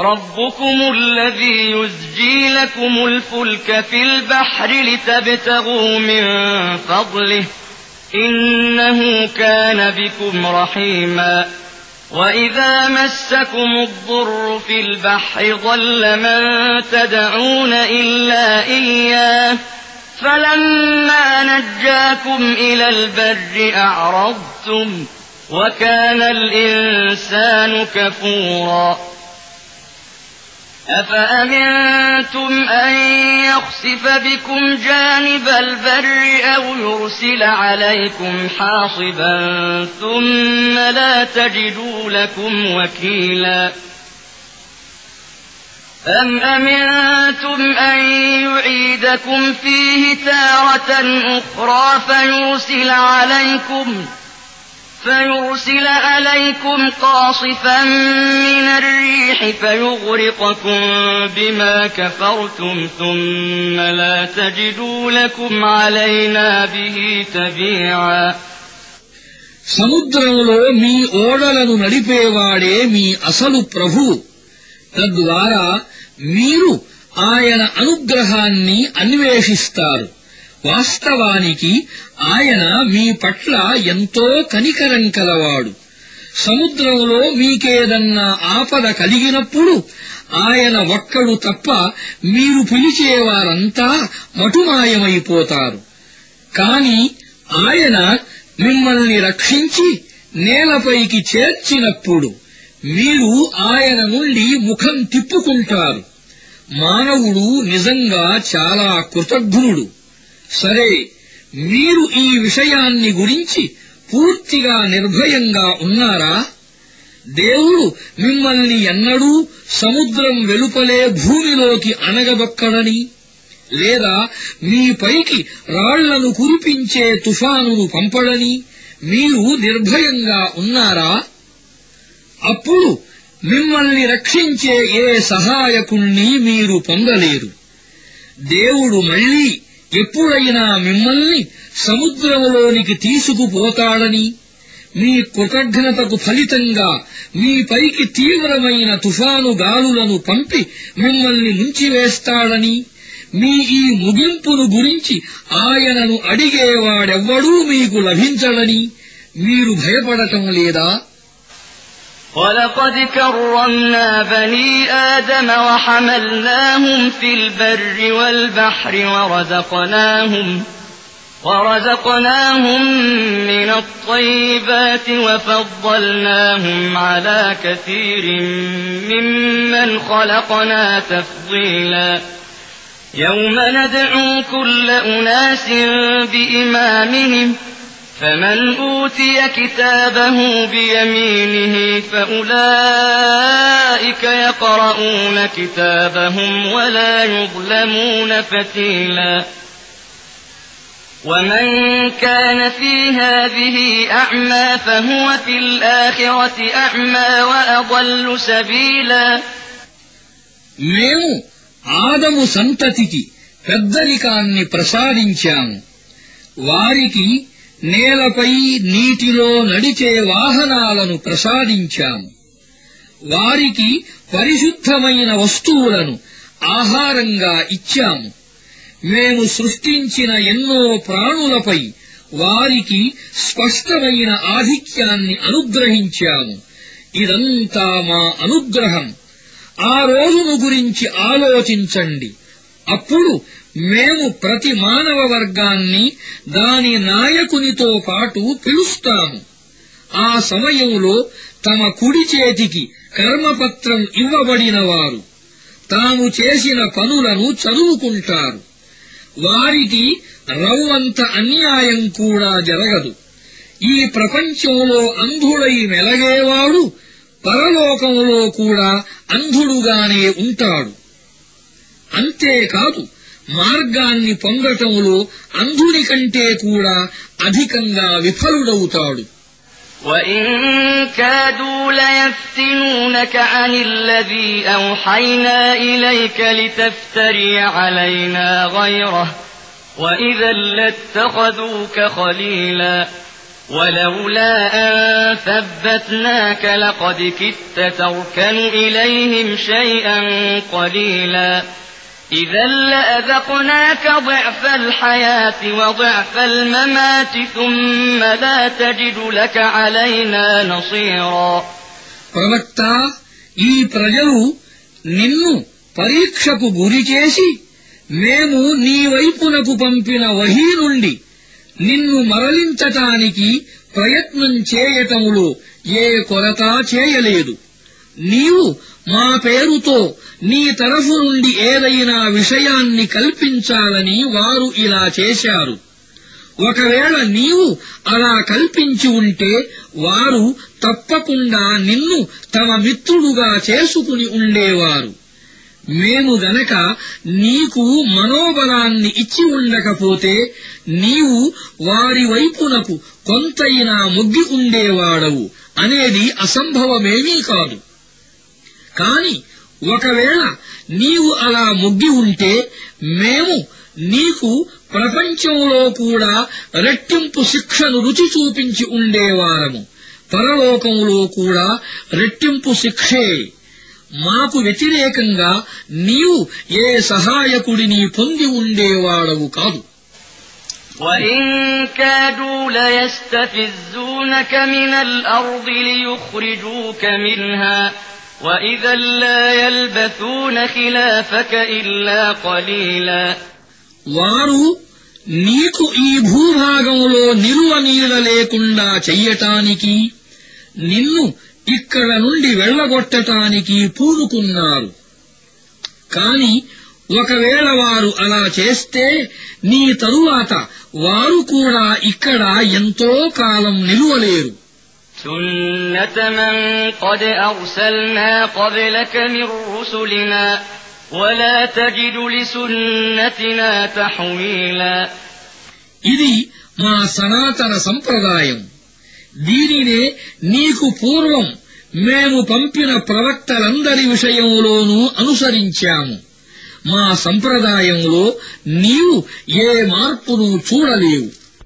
ربكم الذي يزجي لكم الفلك في البحر لتبتغوا من فضله إنه كان بكم رحيما وإذا مسكم الضر في البحر ضل من تدعون إلا إياه فلما نجاكم إلى البر أعرضتم وكان الإنسان كفورا أفأمنتم أن يخسف بكم جانب البر أو يرسل عليكم حاصبا ثم لا تجدوا لكم وكيلا أم أمنتم أن يعيدكم فيه تارة أخرى فيرسل عليكم قاصفا من الريح فيغرقكم بما كفرتم ثم لا تجدوا لكم علينا به تبيعا సముద్రంలో మీ ఓడలను నడిపేవాడే మీ అసలు ప్రభు. తద్వారా మీరు ఆయన అనుగ్రహాన్ని అన్వేషిస్తారు. వాస్తవానికి ఆయన మీ పట్ల ఎంతో కనికరం కలవాడు. సముద్రంలో మీకేదన్నా ఆపద కలిగినప్పుడు ఆయన ఒక్కడు తప్ప మీరు పిలిచేవారంతా మటుమాయమైపోతారు. కాని ఆయన మిమ్మల్ని రక్షించి నేలపైకి చేర్చినప్పుడు మీరు ఆయన నుండి ముఖం తిప్పుకుంటారు. మానవుడు నిజంగా చాలా కృతజ్ఞుడు. సరే, మీరు ఈ విషయాన్ని గురించి పూర్తిగా నిర్భయంగా ఉన్నారా? దేవుడు మిమ్మల్ని ఎన్నడూ సముద్రం వెలుపలే భూమిలోకి అణగదొక్కడని, లేదా మీపైకి రాళ్లను కురిపించే తుఫానును పంపడని మీరు నిర్భయంగా ఉన్నారా? అప్పుడు మిమ్మల్ని రక్షించే ఏ సహాయకుణ్ణి మీరు పొందలేరు. దేవుడు మళ్లీ ఎప్పుడైనా మిమ్మల్ని సముద్రంలోనికి తీసుకుపోతాడని, మీ కృతజ్ఞతకు ఫలితంగా మీపైకి తీవ్రమైన తుఫాను గాలులను పంపి మిమ్మల్ని ముంచివేస్తాడని, మీ ఈ ముగింపును గురించి ఆయనను అడిగేవాడెవ్వడూ మీకు లభించడని మీరు భయపడటం లేదా? وَلَقَدْ كَرَّمْنَا بَنِي آدَمَ وَحَمَلْنَاهُمْ فِي الْبَرِّ وَالْبَحْرِ وَرَزَقْنَاهُمْ مِنَ الطَّيِّبَاتِ وَفَضَّلْنَاهُمْ عَلَى كَثِيرٍ مِّمَّنْ خَلَقْنَا تَفْضِيلًا يَوْمَ نَدْعُو كُلَّ أُنَاسٍ بِإِمَامِهِمْ فمن أوتي كتابه بيمينه فأولئك يقرؤون كتابهم ولا يظلمون فتيلا ومن كان في هذه أعمى فهو في الآخرة أعمى وأضل سبيلا మేము ఆదము సంతతికి పెద్దరికాన్ని ప్రసాదించాము. వారికి నేలపై నీటిలో నడిచే వాహనాలను ప్రసాదించాము. వారికి పరిశుద్ధమైన వస్తువులను ఆహారంగా ఇచ్చాము. మేము సృష్టించిన ఎన్నో ప్రాణులపై వారికి స్పష్టమైన ఆధిక్యాన్ని అనుగ్రహించాము. ఇదంతా మా అనుగ్రహం. ఆ రోజును గురించి ఆలోచించండి. అప్పుడు మేము ప్రతి మానవ వర్గాన్ని దాని నాయకునితో పాటు పిలుస్తాము. ఆ సమయంలో తమ కుడి చేతికి కర్మపత్రం ఇవ్వబడిన వారు తాము చేసిన పనులను చదువుకుంటారు. వారికి రవ్వంత అన్యాయం కూడా జరగదు. ఈ ప్రపంచంలో అంధుడై మెలగేవాడు పరలోకంలో కూడా అంధుడుగానే ఉంటాడు. అంతేకాదు, మార్గాన్ని పొందటంలో అంధుని కంటే కూడా అధికంగా విఫలుడవుతాడు. وَإِن كَادُوا لَيَفْتِنُونَكَ عَنِ الَّذِي أَوْحَيْنَا إِلَيْكَ لِتَفْتَرِيَ عَلَيْنَا غَيْرَهُ وَإِذًا لَّاتَّخَذُوكَ خَلِيلًا ولولا أن ثبتناك لقد كدت تركن إليهم شيئا قليلا إذا لأذقناك ضعف الحياة وضعف الممات ثم لا تجد لك علينا نصيرا. ప్రవక్త, ఈ ప్రజలు నిన్ను పరీక్షకు గురిచేసి మేము నీ వైపునకు పంపిన వహీ నుండి నిన్ను మరలించటానికి ప్రయత్నం చేయటములో ఏ కొరత చేయలేదు. నీవు మా పేరుతో నీ తరఫు నుండి ఏదైనా విషయాన్ని కల్పించాలని వారు ఇలా చేశారు. ఒకవేళ నీవు అలా కల్పించి ఉంటే వారు తప్పకుండా నిన్ను తమ మిత్రుడుగా చేసుకుని ఉండేవారు. మేము గనక నీకు మనోబలాన్ని ఇచ్చి ఉండకపోతే నీవు వారి వైపునకు కొంతైనా మొగ్గి ఉండేవాడవు అనేది అసంభవమేమీ కాదు. కాని ఒకవేళ నీవు అలా మొగ్గి ఉంటే మేము నీకు ప్రపంచంలో కూడా రెట్టింపు శిక్షను రుచి చూపించి ఉండేవారము. పరలోకంలో కూడా రెట్టింపు శిక్షే. మాకు వ్యతిరేకంగా నీవు ఏ సహాయకుడిని పొంది ఉండేవాడవు కాదు. وَإِن كَادُوا لَيَسْتَفِزُّونَكَ مِنَ الْأَرْضِ لِيُخْرِجُوكَ مِنْهَا وَإِذًا لَّا يَلْبَثُونَ خِلَافَكَ إِلَّا قَلِيلًا. వారు నీకు ఈ భూభాగంలో నిలువ నీడ లేకుండా చెయ్యటానికి, నిన్ను ఇక్కడ నుండి వెళ్లగొట్టటానికి పూనుకున్నారు. కాని ఒకవేళ వారు అలా చేస్తే నీ తరువాత వారు కూడా ఇక్కడ ఎంతో కాలం నిలువలేరు. سُنَّةَ مَن قَدْ أَرْسَلْنَا قَبْلَكَ مِن رُّسُلِنَا وَلَا تَجِدُ لِسُنَّتِنَا تَحْوِيلًا. ఇది మా సనాతన సంప్రదాయం. దీనినే నీకు పూర్వం మేము పంపిన ప్రవక్తలందరి విషయంలోనూ అనుసరించాము. మా సంప్రదాయంలో నీవు ఏ మార్పును చూడలేవు.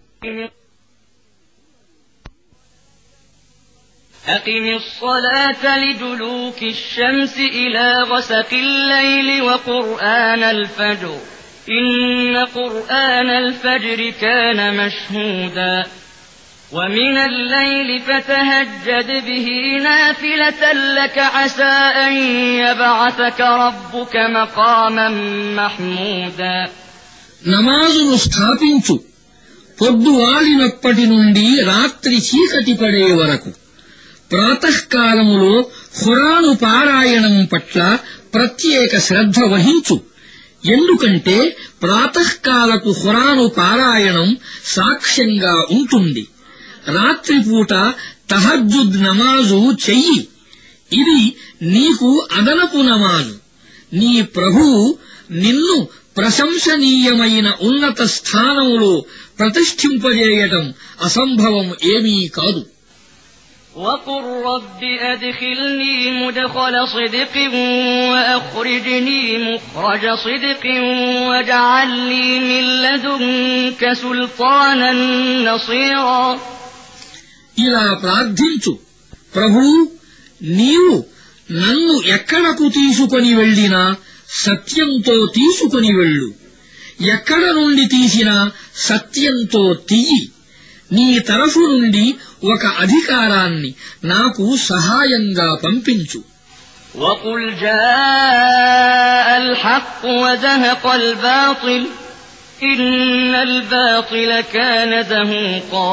أقم الصلاة لدلوك الشمس إلى غسق الليل وقرآن الفجر إن قرآن الفجر كان مشهودا ومن الليل فتهجد به نافلة لك عسى أن يبعثك ربك مقاما محمودا. నమాజును స్థాపించు, పొద్దువాలినప్పటి నుండి రాత్రి చీకటి పడే వరకు. ప్రాతఃకాలములో ఖురాను పారాయణం పట్ల ప్రత్యేక శ్రద్ధ వహించు. ఎందుకంటే ప్రాతఃకాలపు ఖురాను పారాయణం సాక్ష్యంగా ఉంటుంది. రాత్రిపూట తహజ్జుద్ నమాజు చెయ్యి. ఇది నీకు అదనపు నమాజు. నీ ప్రభువు నిన్ను ప్రశంసనీయమైన ఉన్నత స్థానంలో ప్రతిష్ఠింపజేయటం అసంభవం ఏమీ కాదు. وَقُلْ رَبِّ أَدْخِلْنِي مُدْخَلَ صِدْقٍ وَأَخْرِجْنِي مُخْرَجَ صِدْقٍ وَاجْعَل لِّي مِن لَّدُنكَ سُلْطَانًا نَّصِيرًا. ఇలా ప్రార్థించు, ప్రభూ, నీవు నన్ను ఎక్కడకు తీసుకొని వెళ్ళినా సత్యంతో తీసుకొని వెళ్ళు. ఎక్కడ నుండి తీసినా సత్యంతో తీయి. నీ తరఫు నుండి ఒక అధికారాన్ని నాకు సహాయంగా పంపించు. وَقُلْ جَاءَ الْحَقُّ وَزَهَقَ الْبَاطِلُ إِنَّ الْبَاطِلَ كَانَ زَهُوقًا.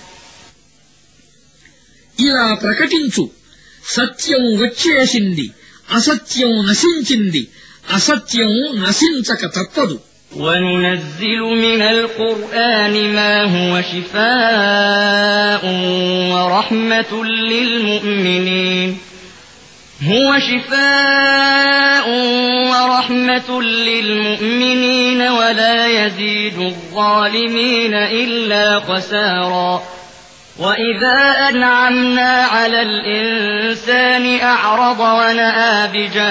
ఇలా ప్రకటించు, సత్యం వచ్చేసింది, అసత్యం నశించింది, అసత్యం నశించక తప్పదు. وَنُنَزِّلُ مِنَ الْقُرْآنِ مَا هُوَ شِفَاءٌ وَرَحْمَةٌ لِّلْمُؤْمِنِينَ هُوَ شِفَاءٌ وَرَحْمَةٌ لِّلْمُؤْمِنِينَ وَلَا يَزِيدُ الظَّالِمِينَ إِلَّا خَسَارًا. وَإِذَا أَنْعَمْنَا عَلَى الْإِنسَانِ أَعْرَضَ وَنَأَىٰ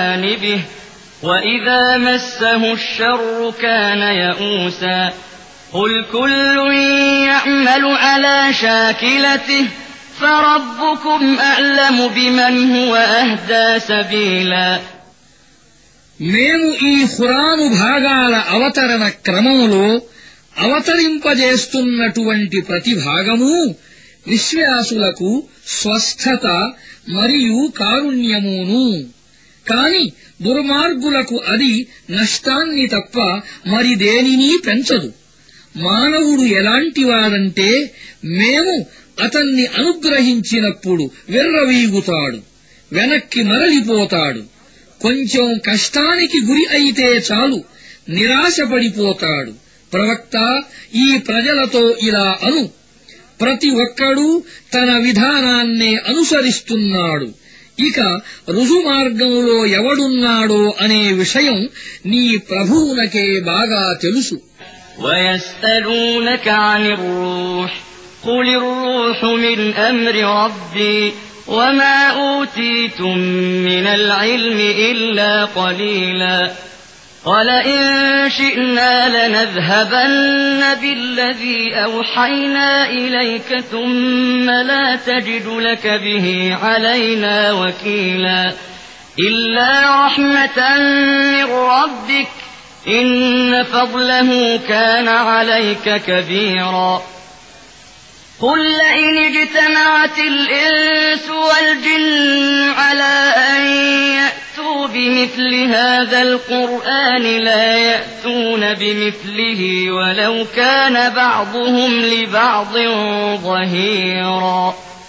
بِجَانِبِهِ وَإِذَا مَسَّهُ الشَّرُّ كَانَ يَئُوسًا. قل كل يعمل على شاكلته فربكم أعلم بمن هو أهدى سبيلا మేము ఈ ఖురాను భాగాల అవతరణ క్రమంలో అవతరింపజేస్తున్నటువంటి ప్రతి భాగము విశ్వాసులకు స్వస్థత మరియు కారుణ్యమును, కాని దుర్మార్గులకు అది నష్టాన్ని తప్ప మరి దేనినీ పెంచదు. మానవుడు ఎలాంటివాడంటే మేము అతన్ని అనుగ్రహించినప్పుడు విర్రవీగుతాడు, వెనక్కి మరలిపోతాడు. కొంచెం కష్టానికి గురి అయితే చాలు నిరాశపడిపోతాడు. ప్రవక్త, ఈ ప్రజలతో ఇలా అను, ప్రతి ఒక్కడూ తన విధానాన్నే అనుసరిస్తున్నాడు. ఇక రుజుమార్గంలో ఎవడున్నాడో అనే విషయం నీ ప్రభువునకే బాగా తెలుసు. وَيَسْأَلُونَكَ عَنِ الرُّوحِ قُلِ الرُّوحُ مِنْ أَمْرِ رَبِّي وَمَا أُوتِيتُم مِّنَ الْعِلْمِ إِلَّا قَلِيلًا وَلَئِن شِئْنَا لَنَذْهَبَنَّ بِالَّذِي أَوْحَيْنَا إِلَيْكَ ثُمَّ لَا تَجِدُ لَكَ بِهِ عَلَيْنَا وَكِيلًا إِلَّا رَحْمَةً مِّن رَّبِّكَ إِنَّ فَضْلَهُ كَانَ عَلَيْكَ كَبِيرًا قُل لَّئِنِ اجْتَمَعَتِ الْإِنسُ وَالْجِنُّ عَلَىٰ أَن يَأْتُوا بِمِثْلِ هَٰذَا الْقُرْآنِ لَا يَأْتُونَ بِمِثْلِهِ وَلَوْ كَانَ بَعْضُهُمْ لِبَعْضٍ ظَهِيرًا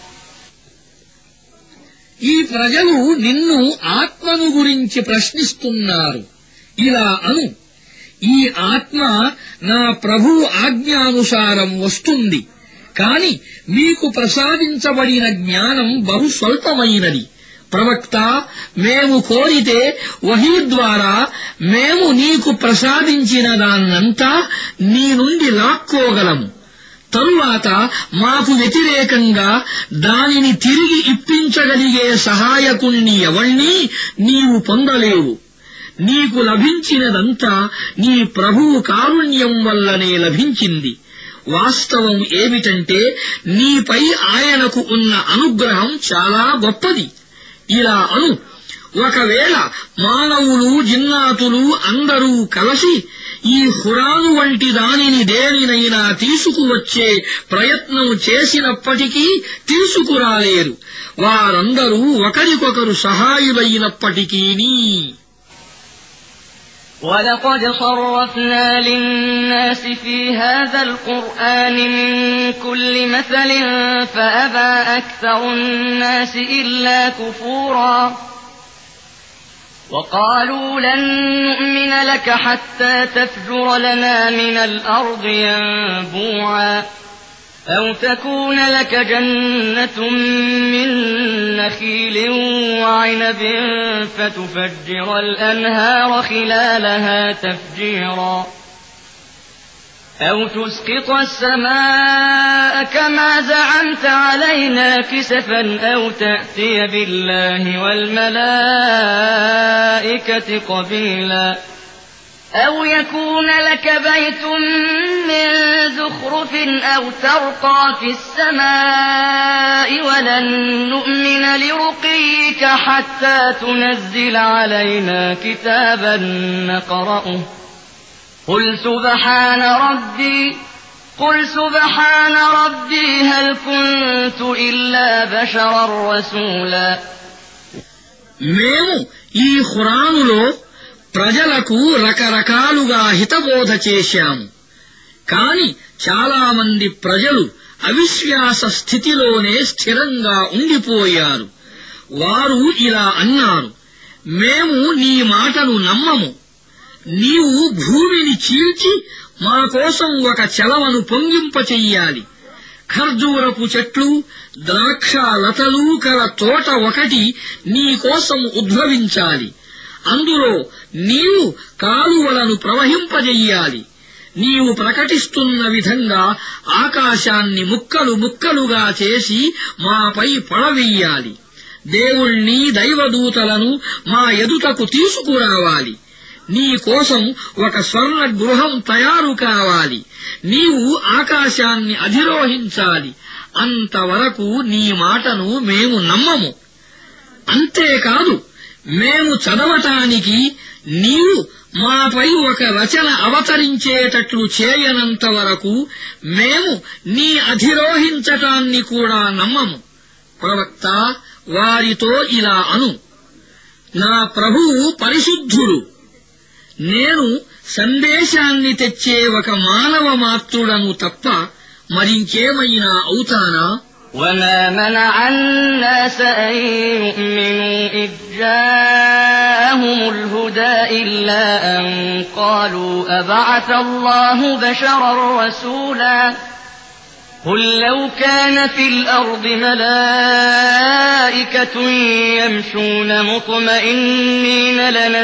ఈ ప్రజలు నిన్ను ఆత్మను గురించి ప్రశ్నిస్తున్నారు. ఇలా అను, ఈ ఆత్మ నా ప్రభువు ఆజ్ఞానుసారం వస్తుంది, కాని మీకు ప్రసాదించబడిన జ్ఞానం బహు స్వల్పమైనది. ప్రవక్త, మేము కోరితే వహీ ద్వారా మేము నీకు ప్రసాదించిన దాన్నంతా నీ నుండి లాక్కోగలము. తరువాత మాకు వ్యతిరేకంగా దానిని తిరిగి ఇప్పించగలిగే సహాయకుణ్ణి ఎవణ్ణీ నీవు పొందలేవు. నీకు లభించినదంతా నీ ప్రభువు కారుణ్యం వల్లనే లభించింది. వాస్తవం ఏమిటంటే నీపై ఆయనకు ఉన్న అనుగ్రహం చాలా గొప్పది. ఇలా అను, ఒకవేళ మానవులు జిన్నాతులు అందరూ కలిసి ఈ ఖురాను వంటి దానిని దేనినైనా తీసుకువచ్చే ప్రయత్నం చేసినప్పటికీ తీసుకురాలేరు. వారందరూ ఒకరికొకరు సహాయులైనప్పటికీనీ. وَلَقَدْ صَرَّفْنَا لِلنَّاسِ فِي هَذَا الْقُرْآنِ مِنْ كُلِّ مَثَلٍ فَأَبَى أَكْثَرُ النَّاسِ إِلَّا كُفُورًا وَقَالُوا لَن نُّؤْمِنَ لَكَ حَتَّى تَفْجُرَ لَنَا مِنَ الْأَرْضِ يَنبُوعًا أَوْ تَكُونَ لَكَ جَنَّةٌ مِّن نَّخِيلٍ وَعِنَبٍ فَتُفَجِّرَ الْأَنْهَارَ خِلَالَهَا تَفْجِيرًا أَوْ تُسْقِطَ السَّمَاءَ كَمَا زَعَمْتَ عَلَيْنَا كِسَفًا أَوْ تَأْتِيَ بِاللَّهِ وَالْمَلَائِكَةِ قَبِيلًا أَوْ يَكُونَ لَكَ بَيْتٌ مِّن زُخْرُفٍ أَوْ تَرْقَىٰ فِي السَّمَاءِ وَلَن نُّؤْمِنَ لِرُقِيِّكَ حَتَّىٰ تُنَزِّلَ عَلَيْنَا كِتَابًا نَّقْرَؤُهُ قُلْ سُبْحَانَ رَبِّي هَلْ كُنتُ إِلَّا بَشَرًا رَّسُولًا మేము ఈ ఖురానులో ప్రజలకు రకరకాలుగా హితబోధ చేశాము, కాని చాలామంది ప్రజలు అవిశ్వాస స్థితిలోనే స్థిరంగా ఉండిపోయారు. వారు ఇలా అన్నారు, మేము నీ మాటను నమ్మము. నీవు భూమిని చీల్చి మా కోసం ఒక చెలవను పొంగింపచెయ్యాలి. ఖర్జూరపు చెట్లు, ద్రాక్ష లతలు కల తోట ఒకటి నీకోసం ఉద్భవించాలి. అందులో నీవు కాలువలను ప్రవహింపజెయ్యాలి. నీవు ప్రకటిస్తున్న విధంగా ఆకాశాన్ని ముక్కలు ముక్కలుగా చేసి మాపై పడవెయ్యాలి. దేవుణ్ణి, దైవదూతలను మా ఎదుటకు తీసుకురావాలి. నీ కోసం ఒక స్వర్ణ గృహం తయారు కావాలి, నీవు ఆకాశాన్ని అధిరోహించాలి, అంతవరకు నీ మాటను మేము నమ్మము. అంతేకాదు, మేము చదవటానికి నీవు మాపై ఒక రచన అవతరించేటట్లు చేయనంత వరకు మేము నీ అధిరోహించటాన్ని కూడా నమ్మము. ప్రవక్త, వారితో ఇలా అను: నా ప్రభువు పరిశుద్ధుడు. నేను సందేశాన్ని తెచ్చే ఒక మానవ మాత్రుడను తప్ప మరింకేమైనా అవుతానా? وما منع الناس أن يؤمنوا إذ جاءهم الهدى إلا أن قالوا أبعث الله بشرا رسولا قل لو كان في الأرض ملائكة يمشون مطمئنين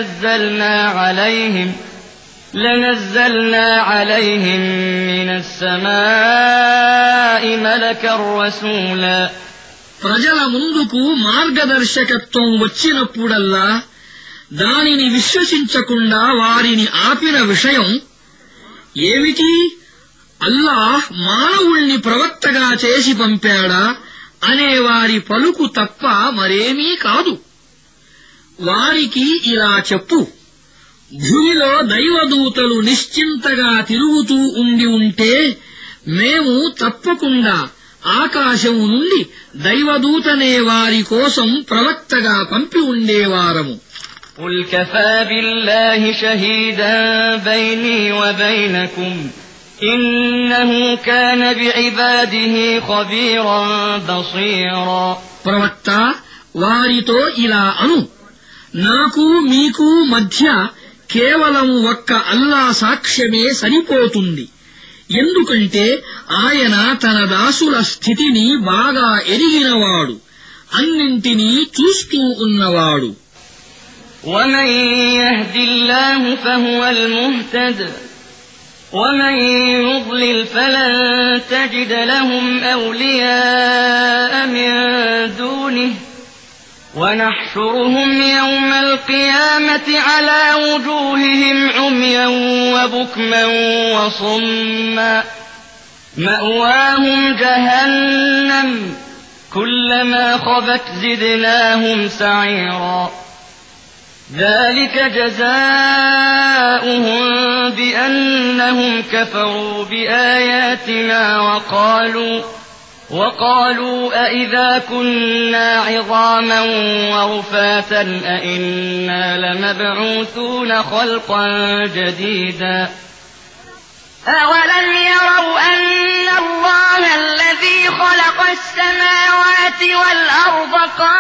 لنزلنا عليهم من السماء ملكا رسولا. ప్రజల ముందుకు మార్గదర్శకత్వం వచ్చినప్పుడల్లా దానిని విశ్వసించకుండా వారిని ఆపిన విషయం ఏమిటి? అల్లాహ్ మానవుణ్ణి ప్రవక్తగా చేసి పంపాడా అనే వారి పలుకు తప్ప మరేమీ కాదు. వారికి ఇలా చెప్పు: భూమిలో దైవదూతలు నిశ్చింతగా తిరుగుతూ ఉంటే మేము తప్పకుండా ఆకాశం నుండి దైవదూతనే వారి కోసం ప్రవక్తగా పంపి ఉండేవారము. قل كفى بالله شهيدا بيني وبينكم إنه كان بعباده خبيرا بصيرا. ప్రవక్త, వారితో ఇలా అను: నాకు మీకు మధ్య కేవలం ఒక్క అల్లా సాక్ష్యమే సరిపోతుంది. ఎందుకంటే ఆయన తన దాసుల స్థితిని బాగా ఎరిగినవాడు, అన్నింటినీ చూస్తూ ఉన్నవాడు. ومن يهد الله فهو المهتد ومن يضلل فلن تجد لهم أولياء من دونه ونحشرهم يوم القيامة على وجوههم عميا وبكما وصما مأواهم جهنم كلما خبت زدناهم سعيرا. ذلك جزاؤهم بأنهم كفروا بآياتنا وقالوا أئذا كنا عظاما ورفاتا أئنا لمبعوثون خلقا جديدا. أولم يروا أن الله الذي خلق السماوات والأرض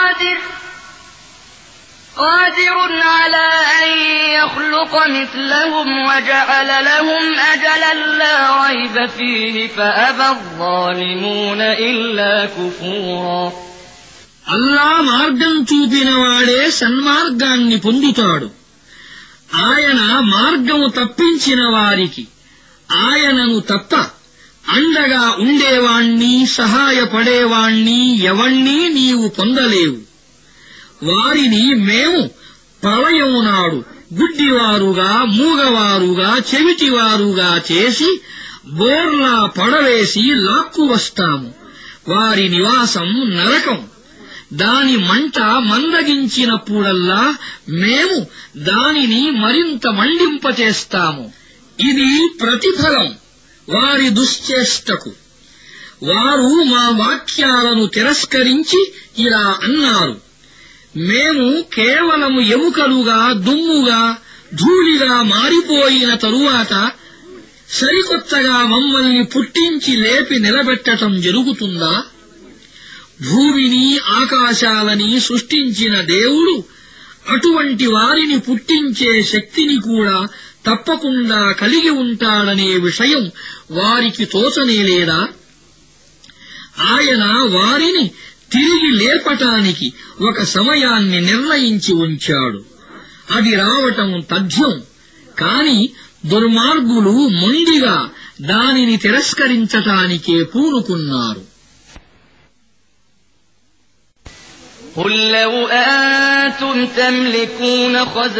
قادر على أن يخلق مثلهم وجعل لهم أجلا لا ريب فيه فأبى الظالمون إلا كفورا. అల్లా మార్గం చూపినవాడే సన్మార్గాన్ని పొందుతాడు. ఆయన మార్గము తప్పించిన వారికి ఆయనను తప్ప అండగా ఉండేవాణ్ణి, సహాయపడేవాణ్ణి ఎవణ్ణీ నీవు పొందలేవు. వారిని మేము ప్రళయం నాడు గుడ్డివారుగా, మూగవారుగా, చెవిటివారుగా చేసి బోర్లా పడవేసి లాక్కువస్తాము. వారి నివాసం నరకం. దాని మంట మందగించినప్పుడల్లా మేము దానిని మరింత మండింపచేస్తాము. ఇది ప్రతిఫలం వారి దుశ్చేష్టకు. వారు మా వాక్యాలను తిరస్కరించి ఇలా అన్నారు: మేము కేవలము ఎముకలుగా, దుమ్ముగా, ధూళిగా మారిపోయిన తరువాత సరికొత్తగా మమ్మల్ని పుట్టించి లేపి నిలబెట్టటం జరుగుతుందా? భూమిని, ఆకాశాలని సృష్టించిన దేవుడు అటువంటి వారిని పుట్టించే శక్తిని కూడా తప్పకుండా కలిగి ఉంటాడనే విషయం వారికి తోచనేలేదా? ఆయన వారిని తిరిగి లేపటానికి ఒక సమయాన్ని నిర్ణయించి ఉంచాడు. అది రావటం తథ్యం. కాని దుర్మార్గులు మొండిగా దానిని తిరస్కరించటానికే పూనుకున్నారు. قل لو أنتم تملكون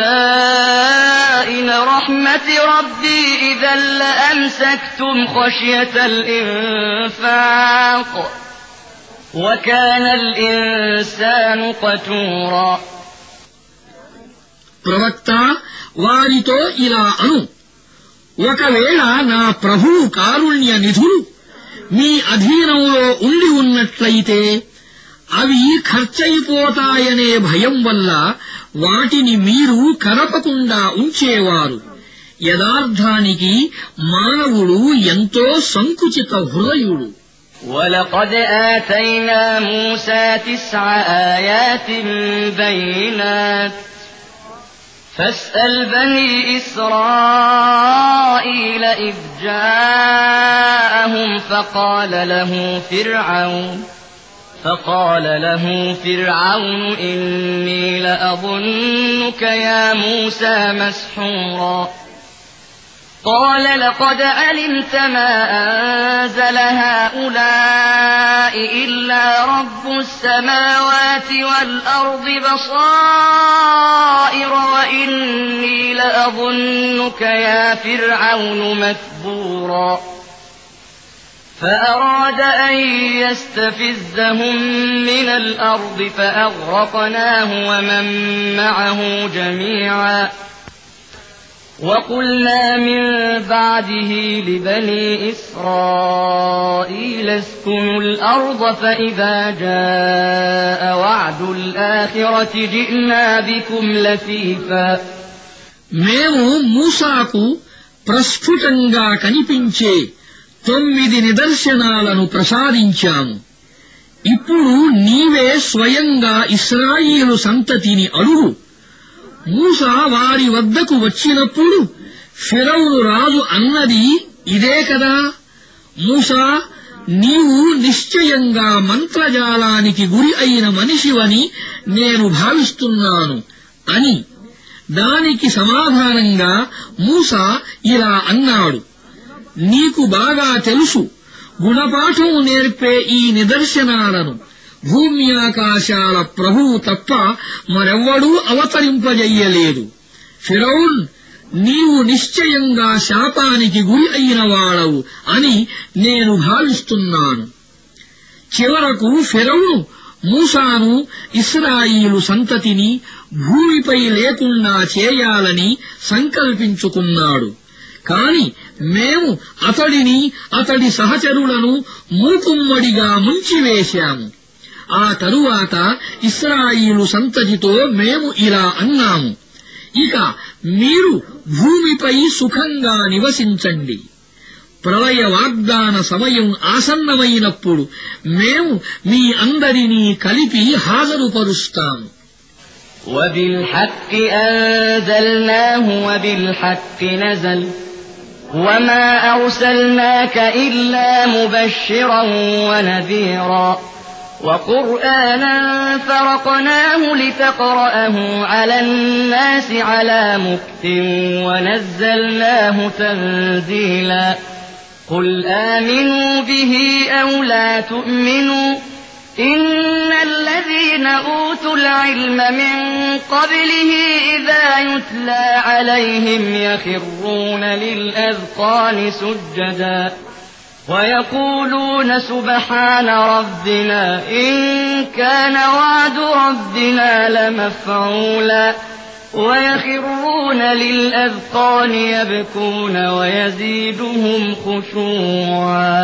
خزائن رحمة ربي إذا لأمسكتم خشية الإنفاق وكان الإنسان قتورا. ప్రవక్త వారితో ఇలా అను, ఒకవేళ నా ప్రభువు కారుణ్య నిధులు మీ అధీనంలో ఉండి ఉన్నట్లయితే అవి ఖర్చయిపోతాయనే భయం వల్ల వాటిని మీరు కదపకుండా ఉంచేవారు. యథార్థానికి మానవుడు ఎంతో సంకుచిత హృదయుడు. وَلَقَدْ آتَيْنَا مُوسَى 9 آيَاتٍ بَيِّنَاتٍ فاسأل بني إسرائيل إذ جاءهم فقال له فرعون إني لأظنك يا موسى مسحورا. قال لقد علمت ما أنزل هؤلاء إلا رب السماوات والأرض بصائر وإني لأظنك يا فرعون مثبورا. فأراد أن يستفزهم من الأرض فأغرقناه ومن معه جميعا. وقلنا من بعده لبني إسرائيل اسكنوا الأرض فإذا جاء وعد الآخرة جئنا بكم لفيفا. మేము మూసాకు ప్రస్ఫుటంగా కనిపించే 9 నిదర్శనాలను ప్రసాదించాము. ఇప్పుడు నీవే స్వయంగా ఇశ్రాయేలు సంతతిని అడుగు. మూసా వారి వద్దకు వచ్చినప్పుడు ఫిరౌను రాజు అన్నది ఇదే కదా, మూసా నీవు నిశ్చయంగా మంత్రజాలానికి గురి అయిన మనిషివని నేను భావిస్తున్నాను అని. దానికి సమాధానంగా మూసా ఇలా అన్నాడు, నీకు బాగా తెలుసు, గుణపాఠం నేర్పే ఈ నిదర్శనాలను భూమ్యాకాశాల ప్రభువు తప్ప మరెవ్వడూ అవతరింపజెయ్యలేదు. ఫిరౌన్, నీవు నిశ్చయంగా శాపానికి గురి అయిన వాడవు అని నేను భావిస్తున్నాను. చివరకు ఫిరౌను మూసాను ఇశ్రాయేలు సంతతిని భూమిపై లేకుండా చేయాలని సంకల్పించుకున్నాడు. కాని మేము అతడిని అతడి సహచరులను మూకుమ్మడిగా ముంచివేశాము. ఆ తరువాత ఇశ్రాయేలు సంతతితో మేము ఇలా అన్నాము, ఇక మీరు భూమిపై సుఖంగా నివసించండి. ప్రళయ వాగ్దాన సమయం ఆసన్నమైనప్పుడు మేము మీ అందరినీ కలిపి హాజరుపరుస్తాము. وَبِالْحَقِّ أَنزَلْنَاهُ وَبِالْحَقِّ نَزَلَ وَمَا أَرْسَلْنَاكَ إِلَّا مُبَشِّرًا وَنَذِيرًا وَقُرْآنًا فَرَقْنَاهُ لِتَقْرَأَهُ عَلَى النَّاسِ عَلَى مُكْثٍ وَنَزَّلْنَاهُ تَنزِيلًا. قُلْ آمِنُوا بِهِ أَوْ لَا تُؤْمِنُوا إِنَّ الَّذِينَ أُوتُوا الْعِلْمَ مِنْ قَبْلِهِ إِذَا يُتْلَى عَلَيْهِمْ يَخِرُّونَ لِلْأَذْقَانِ سُجَّدًا وَيَقُولُونَ سُبْحَانَ رَبِّنَا إِنْ كَانَ وَعْدُ رَبِّنَا لَمَفْعُولًا وَيَخِرُّونَ لِلْأَذْقَانِ يَبْكُونَ وَيَزِيدُهُمْ خُشُوعًا.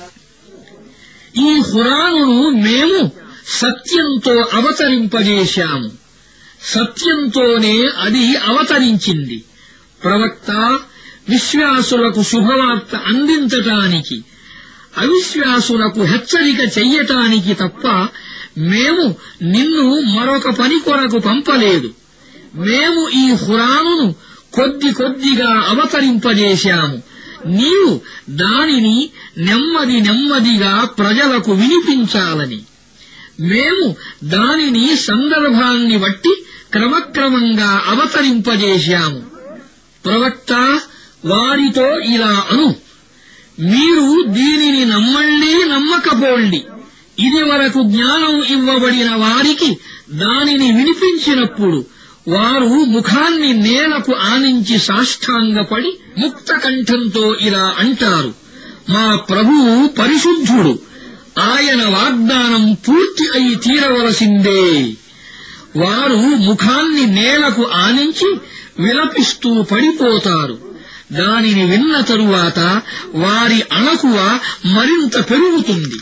ఈ ఖురానును మేము సత్యంతో అవతరింపజేశాము. సత్యంతోనే అది అవతరించింది. ప్రవక్త, విశ్వాసులకు శుభవార్త అందించటానికి, అవిశ్వాసులకు హెచ్చరిక చెయ్యటానికి తప్ప మేము నిన్ను మరొక పని కొరకు పంపలేదు. మేము ఈ ఖురానును కొద్ది కొద్దిగా అవతరింపజేశాము. నీవు దానిని నెమ్మది నెమ్మదిగా ప్రజలకు వినిపించాలని. మేము దానిని సందర్భాన్ని బట్టి క్రమక్రమంగా అవతరింపజేశాము. ప్రవక్త, వారితో ఇలా అను, మీరు దీనిని నమ్మండి నమ్మకపోండి, ఇదివరకు జ్ఞానం ఇవ్వబడిన వారికి దానిని వినిపించినప్పుడు వారు ముఖాన్ని నేలకు ఆనించి సాష్టాంగపడి ముక్త కంఠంతో ఇలా అంటారు, మా ప్రభువు పరిశుద్ధుడు, ఆయన వాగ్దానం పూర్తి అయి తీరవలసిందే. వారు ముఖాన్ని నేలకు ఆనించి విలపిస్తూ పడిపోతారు. దానిని విన్న తరువాత వారి అణకువ మరింత పెరుగుతుంది.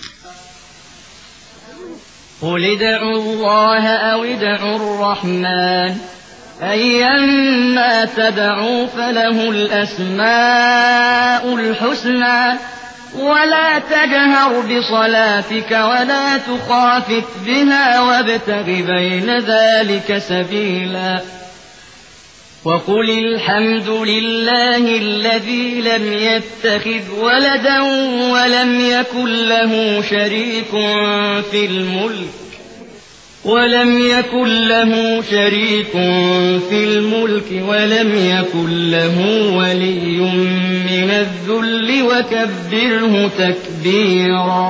قل ادعوا الله أو ادعوا الرحمن أيما تدعوا فله الأسماء الحسنى ولا تجهر بصلاتك ولا تخافت بها وابتغ بين ذلك سبيلا وقل الحمد لله الذي لم يتخذ ولدا ولم يكن له شريك في الملك ولم يكن له ولي من الذل وكبره تكبيرا.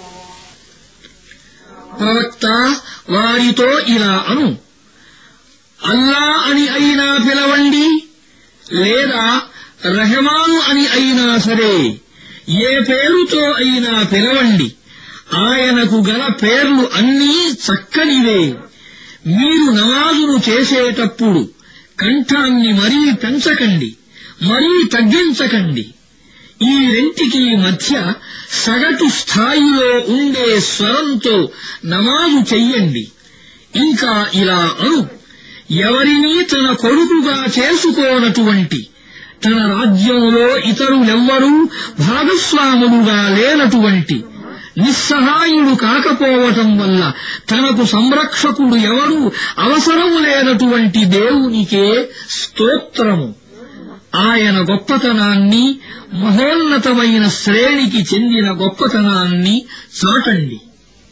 ప్రవక్త వారితో ఇలా అను, అల్లా అని అయినా పిలవండి, లేదా రెహమాను అని అయినా సరే, ఏ పేరుతో అయినా పిలవండి, ఆయనకు గల పేర్లు అన్నీ చక్కనివే. మీరు నమాజును చేసేటప్పుడు కంఠాన్ని మరీ పెంచకండి, మరీ తగ్గించకండి. ఈ రెంటికి మధ్య సగటు స్థాయిలో ఉండే స్వరంతో నమాజు చెయ్యండి. ఇంకా ఇలా అను, ఎవరినీ తన కొడుకుగా చేసుకోనటువంటి, తన రాజ్యంలో ఇతరులెవ్వరూ భాగస్వాములుగా లేనటువంటి, నిస్సహాయుడు కాకపోవటం వల్ల తనకు సంరక్షకుడు ఎవరూ అవసరము లేనటువంటి దేవునికే స్తోత్రము. ఆయన గొప్పతనాన్ని, మహోన్నతమైన శ్రేణికి చెందిన గొప్పతనాన్ని చాటండి.